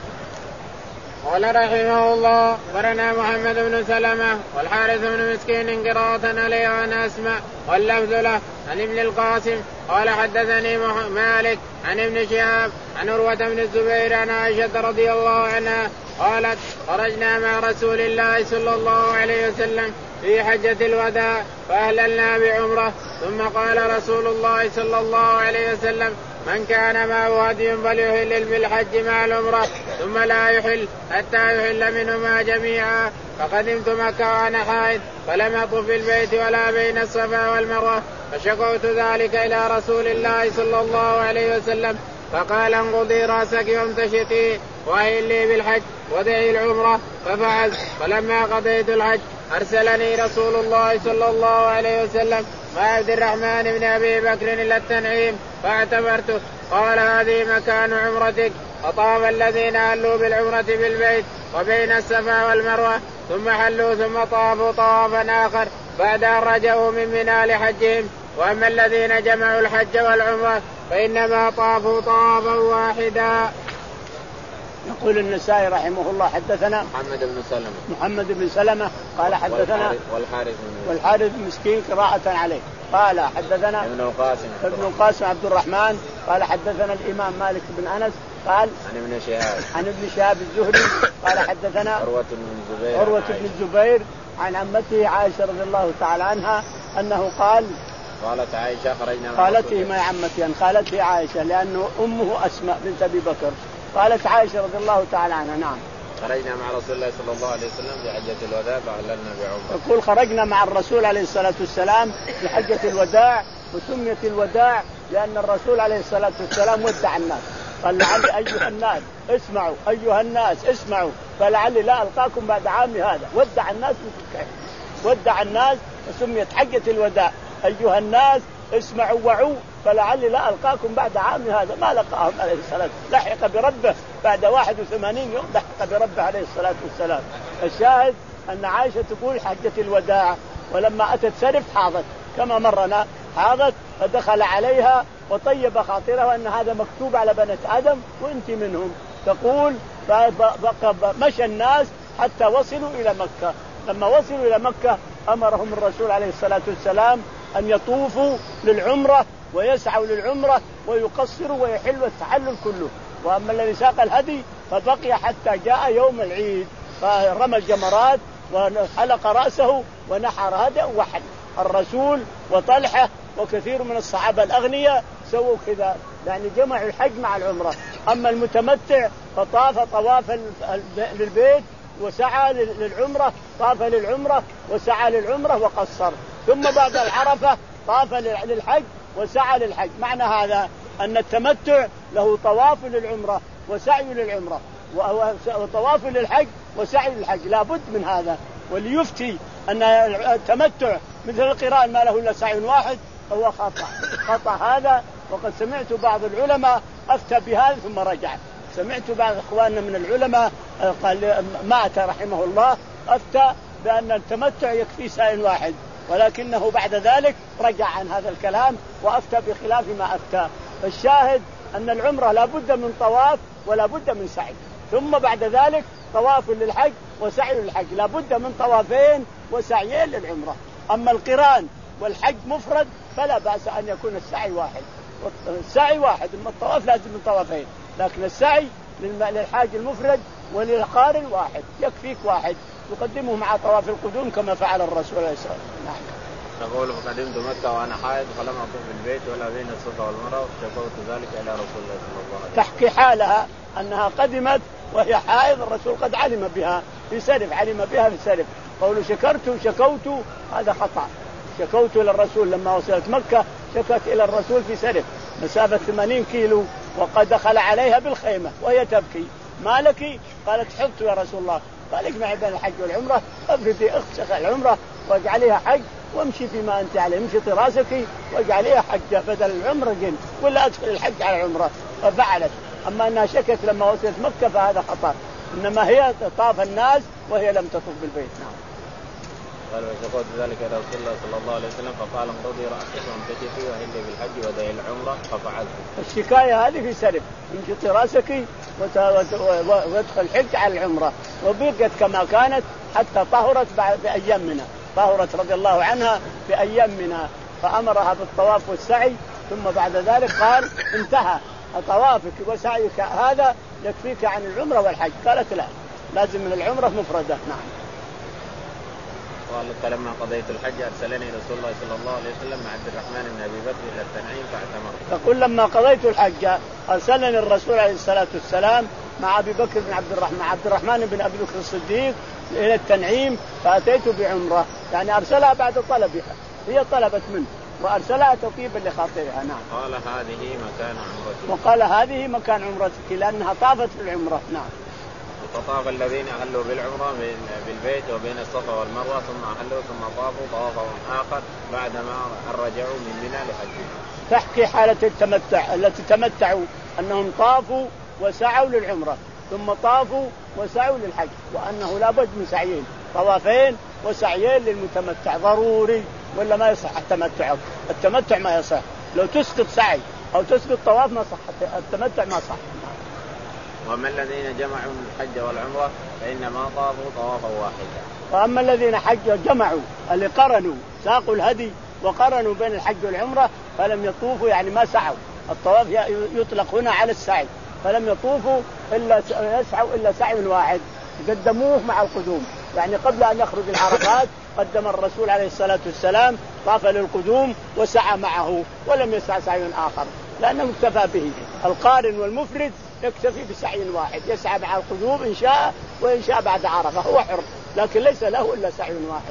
قال رحمه الله برنا محمد بن سلمة والحارث بن مسكين قراءة عليه وأن أسمع، واللفظ له عن ابن القاسم قال حدثني مالك عن ابن شهاب عن عروة بن الزبير عن عائشة رضي الله عنها قالت خرجنا مع رسول الله صلى الله عليه وسلم في حجة الوداع فأهللنا بعمرة، ثم قال رسول الله صلى الله عليه وسلم من كان معه هدي فليحل بالحج مع العمرة ثم لا يحل حتى يحل منهما جميعا. فقدمت مكة وأنا حائض فلم أطف في البيت ولا بين الصفا والمروة، فشكوت ذلك إلى رسول الله صلى الله عليه وسلم فقال انقضي رأسك وامتشطي وأهلي بالحج ودعي العمرة، ففعلت. فلما قضيت الحج أرسلني رسول الله صلى الله عليه وسلم مع عبد الرحمن بن أبي بكر إلى التنعيم فاعتبرته. قال هذه مكان عمرتك. فطاف الذين حلوا بالعمرة بالبيت وبين الصفا والمروة ثم حلوا ثم طافوا طوافا آخر بعد أن رجعوا من منى لحجهم، وأما الذين جمعوا الحج والعمرة فإنما طافوا طوافا واحدا. يقول النسائي رحمه الله حدثنا محمد بن سلمة محمد بن سلمة قال حدثنا والحارث والحارث مسكين قراءة عليه قال حدثنا ابن القاسم ابن القاسم عبد الرحمن قال حدثنا الإمام مالك بن أنس قال عن ابن شهاب عن ابن شهاب الزهري قال حدثنا عروة بن الزبير عروة بن الزبير عن عمته عائشة رضي الله تعالى عنها أنه قال قالت عائشة خرجنا مع قالته ما عمتي يعني قالته عائشة لأنه أمه أسماء بنت أبي بكر قالت عائشة رضي الله تعالى عنها نعم خرجنا مع رسول الله صلى الله عليه وسلم في حجة الوداع فأهللنا بعمرة. يقول خرجنا مع الرسول عليه الصلاة والسلام في حجة الوداع وسميت الوداع لأن الرسول عليه الصلاة والسلام ودع الناس قال لعلي أيها الناس اسمعوا أيها الناس اسمعوا فلعلي لا ألقاكم بعد عامي هذا. ودع الناس ودع الناس وسميت حجة الوداع أيها الناس اسمعوا وعوا فلعلي لا ألقاكم بعد عامي هذا. ما لقاهم عليه الصلاة لحق بربه بعد واحد وثمانين يوم لحق بربه عليه الصلاة والسلام. الشاهد أن عائشة تقول حجة الوداع ولما أتت سرف حاضت كما مرنا حاضت فدخل عليها وطيب خاطرها وأن هذا مكتوب على بنت آدم وأنت منهم. تقول مشى الناس حتى وصلوا إلى مكة. لما وصلوا إلى مكة أمرهم الرسول عليه الصلاة والسلام أن يطوفوا للعمرة ويسعوا للعمرة ويقصروا ويحلوا التحلل كله. وأما الذي ساق الهدي فبقي حتى جاء يوم العيد فرمى الجمرات وحلق رأسه ونحر هدى وحل. الرسول وطلحة وكثير من الصحابة الأغنياء سووا كذا يعني جمعوا الحج مع العمرة. أما المتمتع فطاف طواف للبيت وسعى للعمرة طاف للعمرة وسعى للعمرة وقصر. ثم بعد العرفة طاف للحج وسعى للحج. معنى هذا أن التمتع له طواف للعمرة وسعي للعمرة وطواف للحج وسعي للحج لا بد من هذا. وليفتي أن التمتع مثل القران ما له إلا سعي واحد هو خطأ خطأ هذا. وقد سمعت بعض العلماء أفتى بهذا ثم رجع. سمعت بعض إخواننا من العلماء قال مات رحمه الله أفتى بأن التمتع يكفي سعي واحد ولكنه بعد ذلك رجع عن هذا الكلام وأفتى بخلاف ما أفتى. الشاهد أن العمرة لا بد من طواف ولا بد من سعي ثم بعد ذلك طواف للحج وسعي للحج لا بد من طوافين وسعيين للعمرة. أما القران والحج مفرد فلا بأس أن يكون السعي واحد السعي واحد أما الطواف لازم من طوافين لكن السعي للحاج المفرد وللقارن واحد يكفيك واحد يقدمه مع طواف القدوم كما فعل الرسول عليه الصلاة والسلام. نعم. تقول فقدمت مكة وأنا حائض فلم أطوف بالبيت ولا بين الصفا والمروة شكوت ذلك إلى رسول الله صلى الله عليه وسلم. تحكي حالها أنها قدمت وهي حائض الرسول قد علم بها في سرف علم بها في سرف. قولوا شكرت شكوت هذا خطأ. شكوت إلى الرسول لما وصلت مكة شكت إلى الرسول في سرف مسافة ثمانين كيلو وقد دخل عليها بالخيمة وهي تبكي ما لك؟ قالت حضت يا رسول الله. قال اجمعي بين الحج والعمرة افردي اخت العمرة واجعليها حج وامشي فيما أنت عليه امشي طراسك واجعليها حجة بدل العمرة جن ولا أدخل الحج على العمرة. ففعلت. أما أنها شكت لما وصلت مكة فهذا خطأ إنما هي طاف الناس وهي لم تطف بالبيت. نعم. قال وشكوت ذلك إلى رسول الله صلى الله عليه وسلم فقال انقضي رأسك وامتشفي وهلي بالحج ودعي العمرة ففعلت. الشكاية هذه في سرب امشي راسك وادخل الحج على العمرة وبقت كما كانت حتى طهرت بعد أيام منها طهرت رضي الله عنها بأيام منها فأمرها بالطواف والسعي ثم بعد ذلك قال انتهى طوافك وسعيك هذا يكفيك عن العمرة والحج. قالت لا لازم من العمرة مفردة. نعم. قالت فلما قضيت الحج أرسلني رسول الله صلى الله عليه وسلم مع عبد الرحمن بن أبي بكر إلى التنعيم فاعتمرت. تقول لما قضيت الحج أرسلني الرسول عليه الصلاة والسلام مع أبي بكر بن عبد الرحمن عبد الرحمن بن أبي بكر الصديق إلى التنعيم فأتيت بعمرة يعني أرسلها بعد طلبها هي طلبت منه وأرسلها تطيبا لخاطرها. نعم. قال هذه مكان عمرتك وقال هذه مكان عمرتك لأنها طافت في العمرة. نعم. فطاف الذين أهلوا بالعمرة بالبيت وبين الصفا والمروة ثم أهلوا ثم طافوا طوافا آخر بعدما رجعوا من منى لحجهم. تحكي حالة التمتع التي تمتعوا أنهم طافوا وسعوا للعمرة ثم طافوا وسعوا للحج وأنه لا بد من سعيين طوافين وسعيين للمتمتع ضروري ولا ما يصح التمتع؟ التمتع ما يصح، لو تسقط سعي أو تسقط طواف ما صح، التمتع ما صح. وأما الذين جمعوا الحج والعمرة فإنما طافوا طوافا واحدا. وأما الذين حجوا جمعوا اللي قرنوا ساقوا الهدي وقرنوا بين الحج والعمرة فلم يطوفوا، يعني ما سعوا. الطواف يطلق هنا على السعي، فلم يطوفوا إلا يسعوا إلا سعي واحد قدموه مع القدوم. يعني قبل أن يخرج العرفات قدم الرسول عليه الصلاة والسلام طاف للقدوم وسعى معه ولم يسعى سعي آخر لأنه اكتفى به. القارن والمفرد يكتفي بسعي واحد، يسعى مع القدوم إن شاء وإن شاء بعد عرفة، هو حر، لكن ليس له إلا سعي واحد.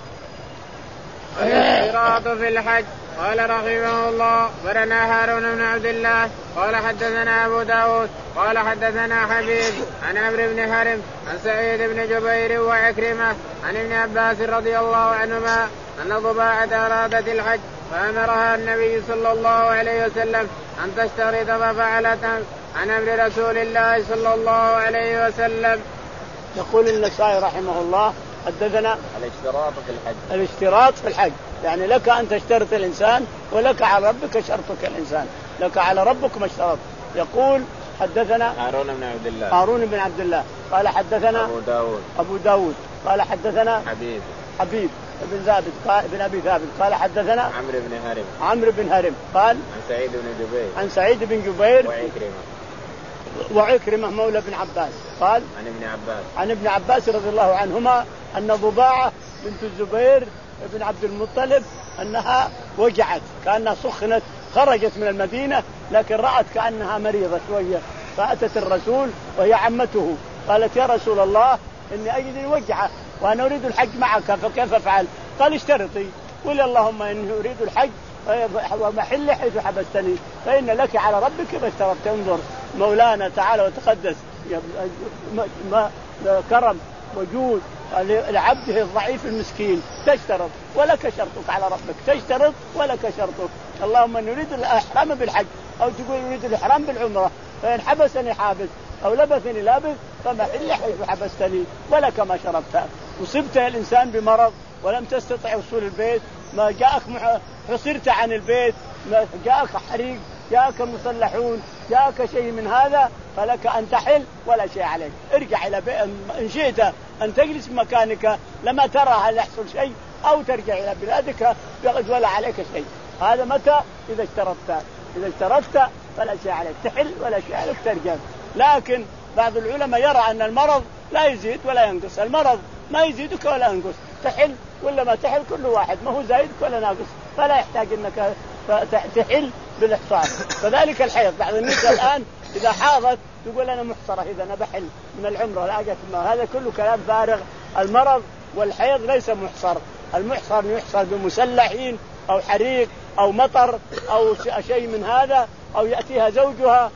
الاشتراط في الحج. قال رحمه الله برنا هارون بن عبد الله قال حدثنا أبو داود قال حدثنا حبيب عن عمرو بن حرم عن سعيد بن جبير وعكرمة عن ابن عباس رضي الله عنهما أن ضباعة أرادت الحج فأمرها النبي صلى الله عليه وسلم أن تشترط ففعلت عن أمر رسول الله صلى الله عليه وسلم. يقول النسائي رحمه الله حدثنا الاشتراط في الحج. الاشتراط في الحج يعني لك أن تشترط الإنسان ولك على ربك شرطك الإنسان، لك على ربك ما اشترط. يقول حدثنا هارون بن عبد الله هارون بن عبد الله قال حدثنا أبو داود أبو داود قال حدثنا حبيب حبيب بن ثابت قال بن أبي ثابت قال حدثنا عمرو بن هرم عمرو بن هرم قال عن سعيد بن جبير عن سعيد بن جبير وعكرمة وعكرمة مولى بن عباس قال عن ابن عباس عن ابن عباس رضي الله عنهما أن ضباعة بنت الزبير بن عبد المطلب أنها وجعت كأنها سخنت، خرجت من المدينة لكن رأت كأنها مريضة شوية، فأتت الرسول وهي عمته قالت يا رسول الله إني أجد وجعة وأنا أريد الحج معك فكيف أفعل؟ قال اشترطي قل اللهم إني أريد الحج ومحل حيث حبستني فإن لك على ربك ما اشترطت. انظر مولانا تعالى وتقدس ما كرم وجود لعبده الضعيف المسكين، تشترط ولك شرطك على ربك، تشترط ولك شرطك. اللهم نريد الإحرام بالحج أو تقول نريد الإحرام بالعمرة فإن حبسني حابس أو لبثني لابث فمحل حيث حبستني ولك ما شرطت. وصبت الإنسان بمرض ولم تستطع وصول البيت، ما جاءك حصرت عن البيت، ما جاءك حريق، جاءك مسلحون، جاءك شيء من هذا فلك أن تحل ولا شيء عليك. ارجع إلى بيت إن شئت أن تجلس مكانك لما ترى هل يحصل شيء أو ترجع إلى بلادك ولا عليك شيء. هذا متى؟ إذا اشترطت. إذا اشترطت فلا شيء عليك، تحل ولا شيء عليك ترجع. لكن بعض العلماء يرى أن المرض لا يزيد ولا ينقص، المرض ما يزيدك ولا ينقص، تحل ولا ما تحل كل واحد ما هو زايدك ولا ناقص، فلا يحتاج أنك تحل بالإحصار. فذلك الحيض بعض النساء الآن إذا حاضت تقول أنا محصرة إذا أنا بحل من العمرة لا أجت، هذا كله كلام فارغ. المرض والحيض ليس محصر، المحصر يحصر بمسلحين أو حريق أو مطر أو شيء من هذا، أو يأتيها زوجها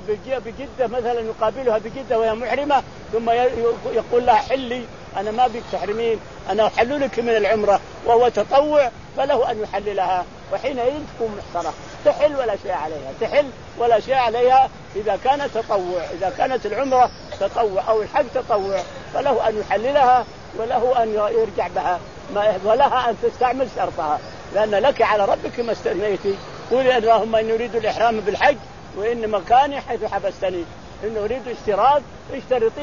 بجدة مثلا يقابلها بجدة وهي محرمة ثم يقول لها حلي أنا ما بيك تحرمين أنا أحل لك من العمرة وهو تطوع فله أن يحللها، وحينئذ تكون محصرة تحل ولا شيء عليها، تحل ولا شيء عليها إذا كانت تطوع. إذا كانت العمرة تطوع أو الحج تطوع فله أن يحللها وله أن يرجع بها ولها أن تستعمل شرطها، لأن لك على ربك ما استثنيتي. قولي اللهم إني أريد الإحرام بالحج وإن مكاني حيث حبستني، إن أريد اشتراط اشترطي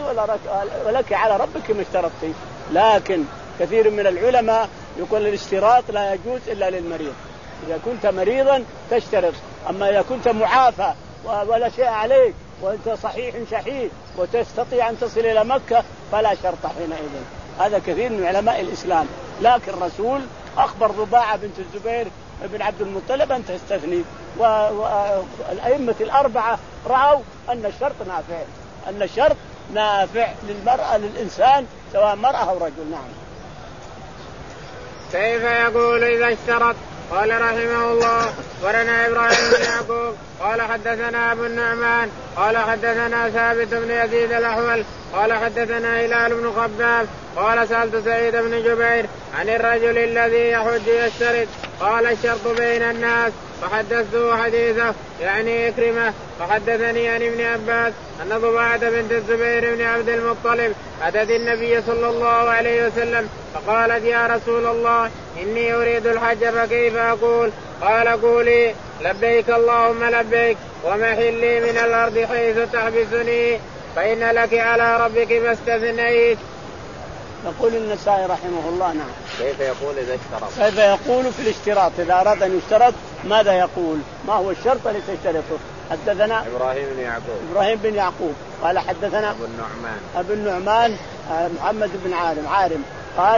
ولك على ربك ما اشترطتي. لكن كثير من العلماء يقول الاشتراط لا يجوز إلا للمريض، إذا كنت مريضا تشترط، أما إذا كنت معافى ولا شيء عليك وأنت صحيح شحيح وتستطيع أن تصل إلى مكة فلا شرط حينئذ. هذا كثير من علماء الإسلام، لكن الرسول أخبر ضباعة بنت الزبير بن عبد المطلب أن تستثني، والأئمة الأربعة رأوا أن الشرط نافع، أن الشرط نافع للمرأة للإنسان سواء مرأة أو رجل. نعم. كيف يقول إذا اشترط؟ قال رحمه الله ورنا إبراهيم بن يعقوب قال حدثنا أبو النعمان قال حدثنا ثابت بن يزيد الأحول قال حدثنا هلال بن خباب قال سألت سعيد بن جبير عن الرجل الذي يحج يشترط قال الشرط بين الناس فحدثته حديثه يعني إكرمة. فحدثني عن ابن عباس أن ضباعة بنت الزبير بن عبد المطلب أتت النبي صلى الله عليه وسلم فقالت يا رسول الله إني أريد الحج فكيف أقول؟ قال قولي لبيك اللهم لبيك ومحلي من الأرض حيث تحبسني فإن لك على ربك ما استثنيت. يقول النسائي رحمه الله نعم. كيف يقول إذا اشترط؟ كيف يقول في الاشتراط إذا أراد أن يشترط ماذا يقول؟ ما هو الشرط الذي تشترطه؟ حدثنا إبراهيم بن يعقوب إبراهيم بن يعقوب قال حدثنا أبو النعمان أبو النعمان محمد بن عارم عارم قال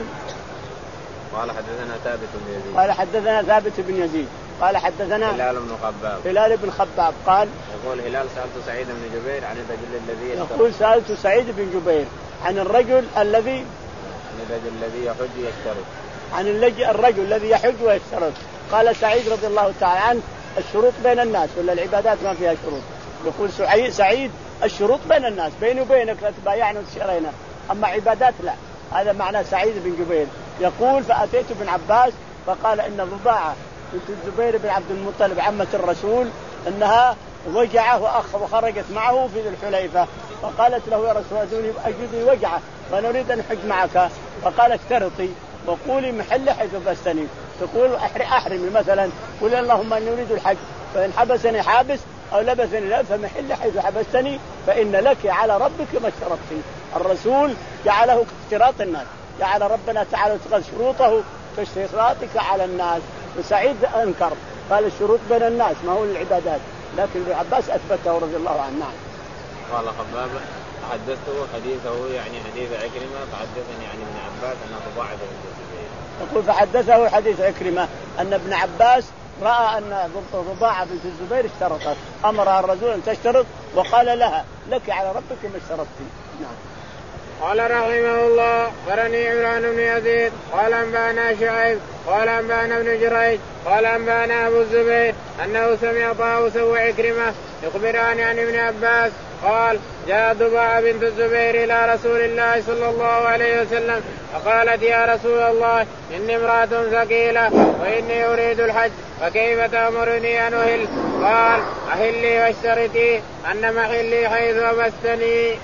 قال حدثنا ثابت بن يزيد قال حدثنا ثابت بن يزيد قال حدثنا هلال بن خباب هلال بن خباب قال يقول هلال سألت سعيد بن جبير عن الرجل الذي يشترط. يقول سألت سعيد بن جبير عن الرجل الذي عن الرجل الذي يحج يشترط عن الرجل الذي يحج ويشترط. قال سعيد رضي الله تعالى عنه الشروط بين الناس ولا العبادات ما فيها شروط؟ يقول سعيد الشروط بين الناس بيني وبينك لا تبايعنا وتشترينا أما عبادات لا. هذا معنى سعيد بن جبير. يقول فأتيت ابن عباس فقال إن ضباعة بنت الزبير بن عبد المطلب عمة الرسول أنها وجعه وأخ وخرجت معه في ذي الحليفة فقالت له يا رسول الله أجدني وجعه ونريد أن نحج معك. فقال اشترطي وقولي محل حيث بستني. تقول أحرمي مثلا قل اللهم أني أريد الحج فإن حبسني حابس أو لبسني لبس فمحل حيث حبستني فإن لك على ربك ما اشترطتي. الرسول جعله كاشتراط الناس جعل ربنا تعالى اتخذ شروطه كاشتراطك على الناس. وسعيد أنكر قال الشروط بين الناس ما هو العبادات لكن ابن عباس أثبته رضي الله عنه. نعم. قال خباب حدثته حديثه يعني حديث عكرمة فحدثني عن ابن عباس أن ضباعة بنت الزبير. يقول فحدثه حديث عكرمة أن ابن عباس رأى أن ضباعة بنت الزبير اشترطت أمرها الرسول أن تشترط وقال لها لك على ربك ما اشترطتي. نعم. قال رحمه الله قرني عمران بن يزيد قال أنبانا شعيب قال أنبانا بن جريج قال أنبانا أبو الزبير أنه سمع طاووس وعكرمة يخبران عن ابن عباس قال جاء ضباعة بنت الزبير إلى رسول الله صلى الله عليه وسلم فقالت يا رسول الله إني امرأة ثقيلة وإني أريد الحج فكيف تأمرني أن أهل؟ قال أهلي واشترطي أن محلي حيث أبستني.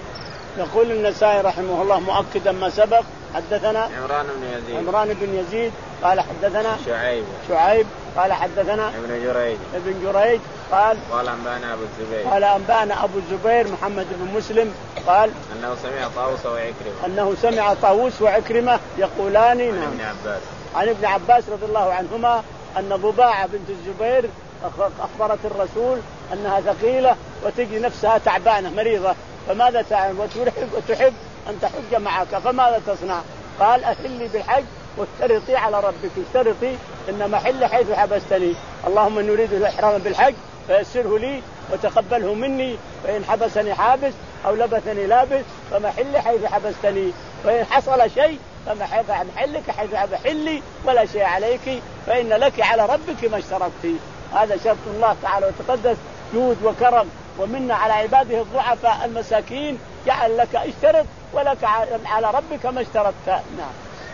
يقول النسائي رحمه الله مؤكدا ما سبق حدثنا عمران بن يزيد عمران بن يزيد قال حدثنا شعيب شعيب قال حدثنا ابن جريج ابن جريج قال قال أنبانا أبو الزبير قال أنبانا أبو الزبير محمد بن مسلم قال أنه سمع طاووس وعكرمة أنه سمع طاووس وعكرمة يقولان عن نعم ابن عباس عن ابن عباس رضي الله عنهما أن ضباعة بنت الزبير أخبرت الرسول أنها ثقيلة وتجي نفسها تعبانة مريضة فماذا تعمل وتحب, وتحب أن تحج معك فماذا تصنع؟ قال أهلي بالحج واشترطي على ربك اشترطي إن محل حيث حبستني اللهم نريد الإحرام بالحج فيسره لي وتقبله مني فإن حبسني حابس أو لبثني لابس فمحل حيث حبستني فإن حصل شيء فمحلك حيث حلي ولا شيء عليك فإن لك على ربك ما اشترطتي. هذا شرط الله تعالى وتقدس جود وكرم ومنا على عباده الضعفاء المساكين جعل لك اشترط ولك على ربك ما اشترطت. نعم.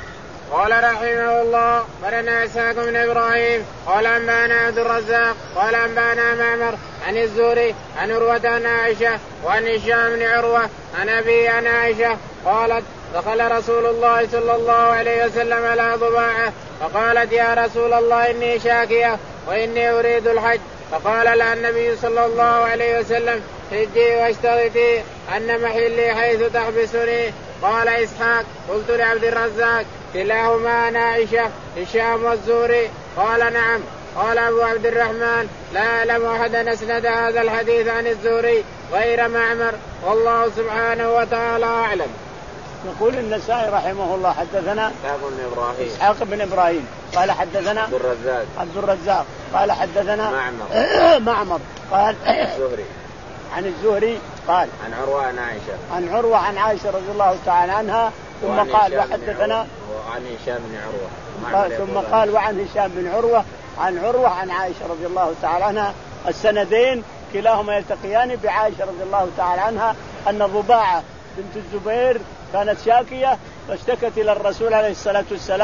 قال رحمه الله قرنا إسحاق بن إبراهيم قال أنبانا عبد الرزاق قال أنبانا معمر عن الزهري عن عروة عن عائشة وعن هشام بن عروة عن أبي عن عائشة قالت دخل رسول الله صلى الله عليه وسلم على ضباعة فقالت يا رسول الله إني شاكية وإني أريد الحج فقال لها النبي صلى الله عليه وسلم حجي واشترطي أن محلي حيث تحبسني. قال إسحاق قلت لعبد الرزاق كلاهما عن عائشة هشام والزهري قال نعم. قال أبو عبد الرحمن لا أعلم أحدا أسند هذا الحديث عن الزهري غير معمر والله سبحانه وتعالى أعلم. يقول النسائي رحمه الله حدثنا إسحاق بن إبراهيم إسحاق بن إبراهيم قال حدثنا عبد الرزاق عبد الرزاق قال حدثنا معمر معمر قال الزهري عن الزهري قال عن عروة عن عائشة عن عروة عن عائشة رضي الله تعالى عنها ثم قال وحدثنا وعن هشام بن عروة قال ثم قال وعن هشام بن عروة عن عروة عن عائشة رضي الله تعالى عنها. السندين كلاهما يلتقيان بعائشة رضي الله تعالى عنها أن ضباعة بنت الزبير كانت شاكية فاشتكت إلى الرسول عليه الصلاة والسلام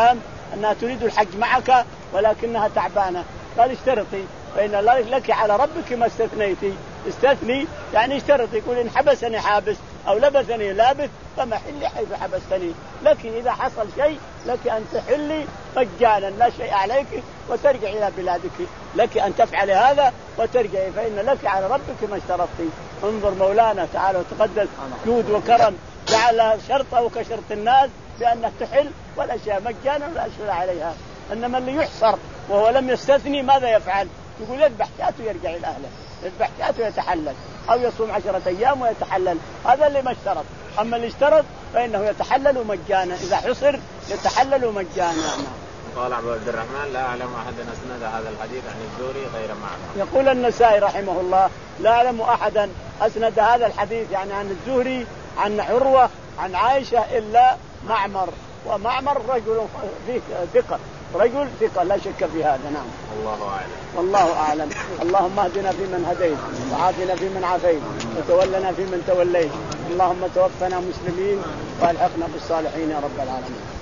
أنها تريد الحج معك ولكنها تعبانة، قال اشترطي فإن لك على ربك ما استثنيتي. استثني يعني اشترط، يقول إن حبسني حابس أو لبثني لابث فمحلي حيث حبستني، لك إذا حصل شيء لك أن تحلي مجانا لا شيء عليك وترجع إلى بلادك، لك أن تفعل هذا وترجعي فإن لك على ربك ما اشترطتي. انظر مولانا تعالى وتقدس جود وكرم، جعل شرطه كشرط الناس بأنك تحل والأشياء مجانا ولا أشياء عليها. إنما اللي يحصر وهو لم يستثني ماذا يفعل؟ يقول يذبح شاته يرجع إلى أهله، يذبح شاته يتحلل أو يصوم عشرة أيام ويتحلل، هذا اللي ما اشترط. أما اللي اشترط فإنه يتحلل مجانا، إذا حصر يتحلل مجانا. قال أبو عبد الرحمن لا أعلم أحدا أسند هذا الحديث عن الزهري غير معمر. يقول النسائي رحمه الله لا أعلم أحدا أسند هذا الحديث يعني عن الزهري عن عروة عن عائشة إلا معمر، ومعمر رجل فيه ثقة، رجل ثقة لا شك في هذا. نعم الله أعلم. والله أعلم. اللهم اهدنا فيمن هديت وعافنا فيمن عافيت وتولنا فيمن توليت، اللهم توفنا مسلمين والحقنا بالصالحين يا رب العالمين.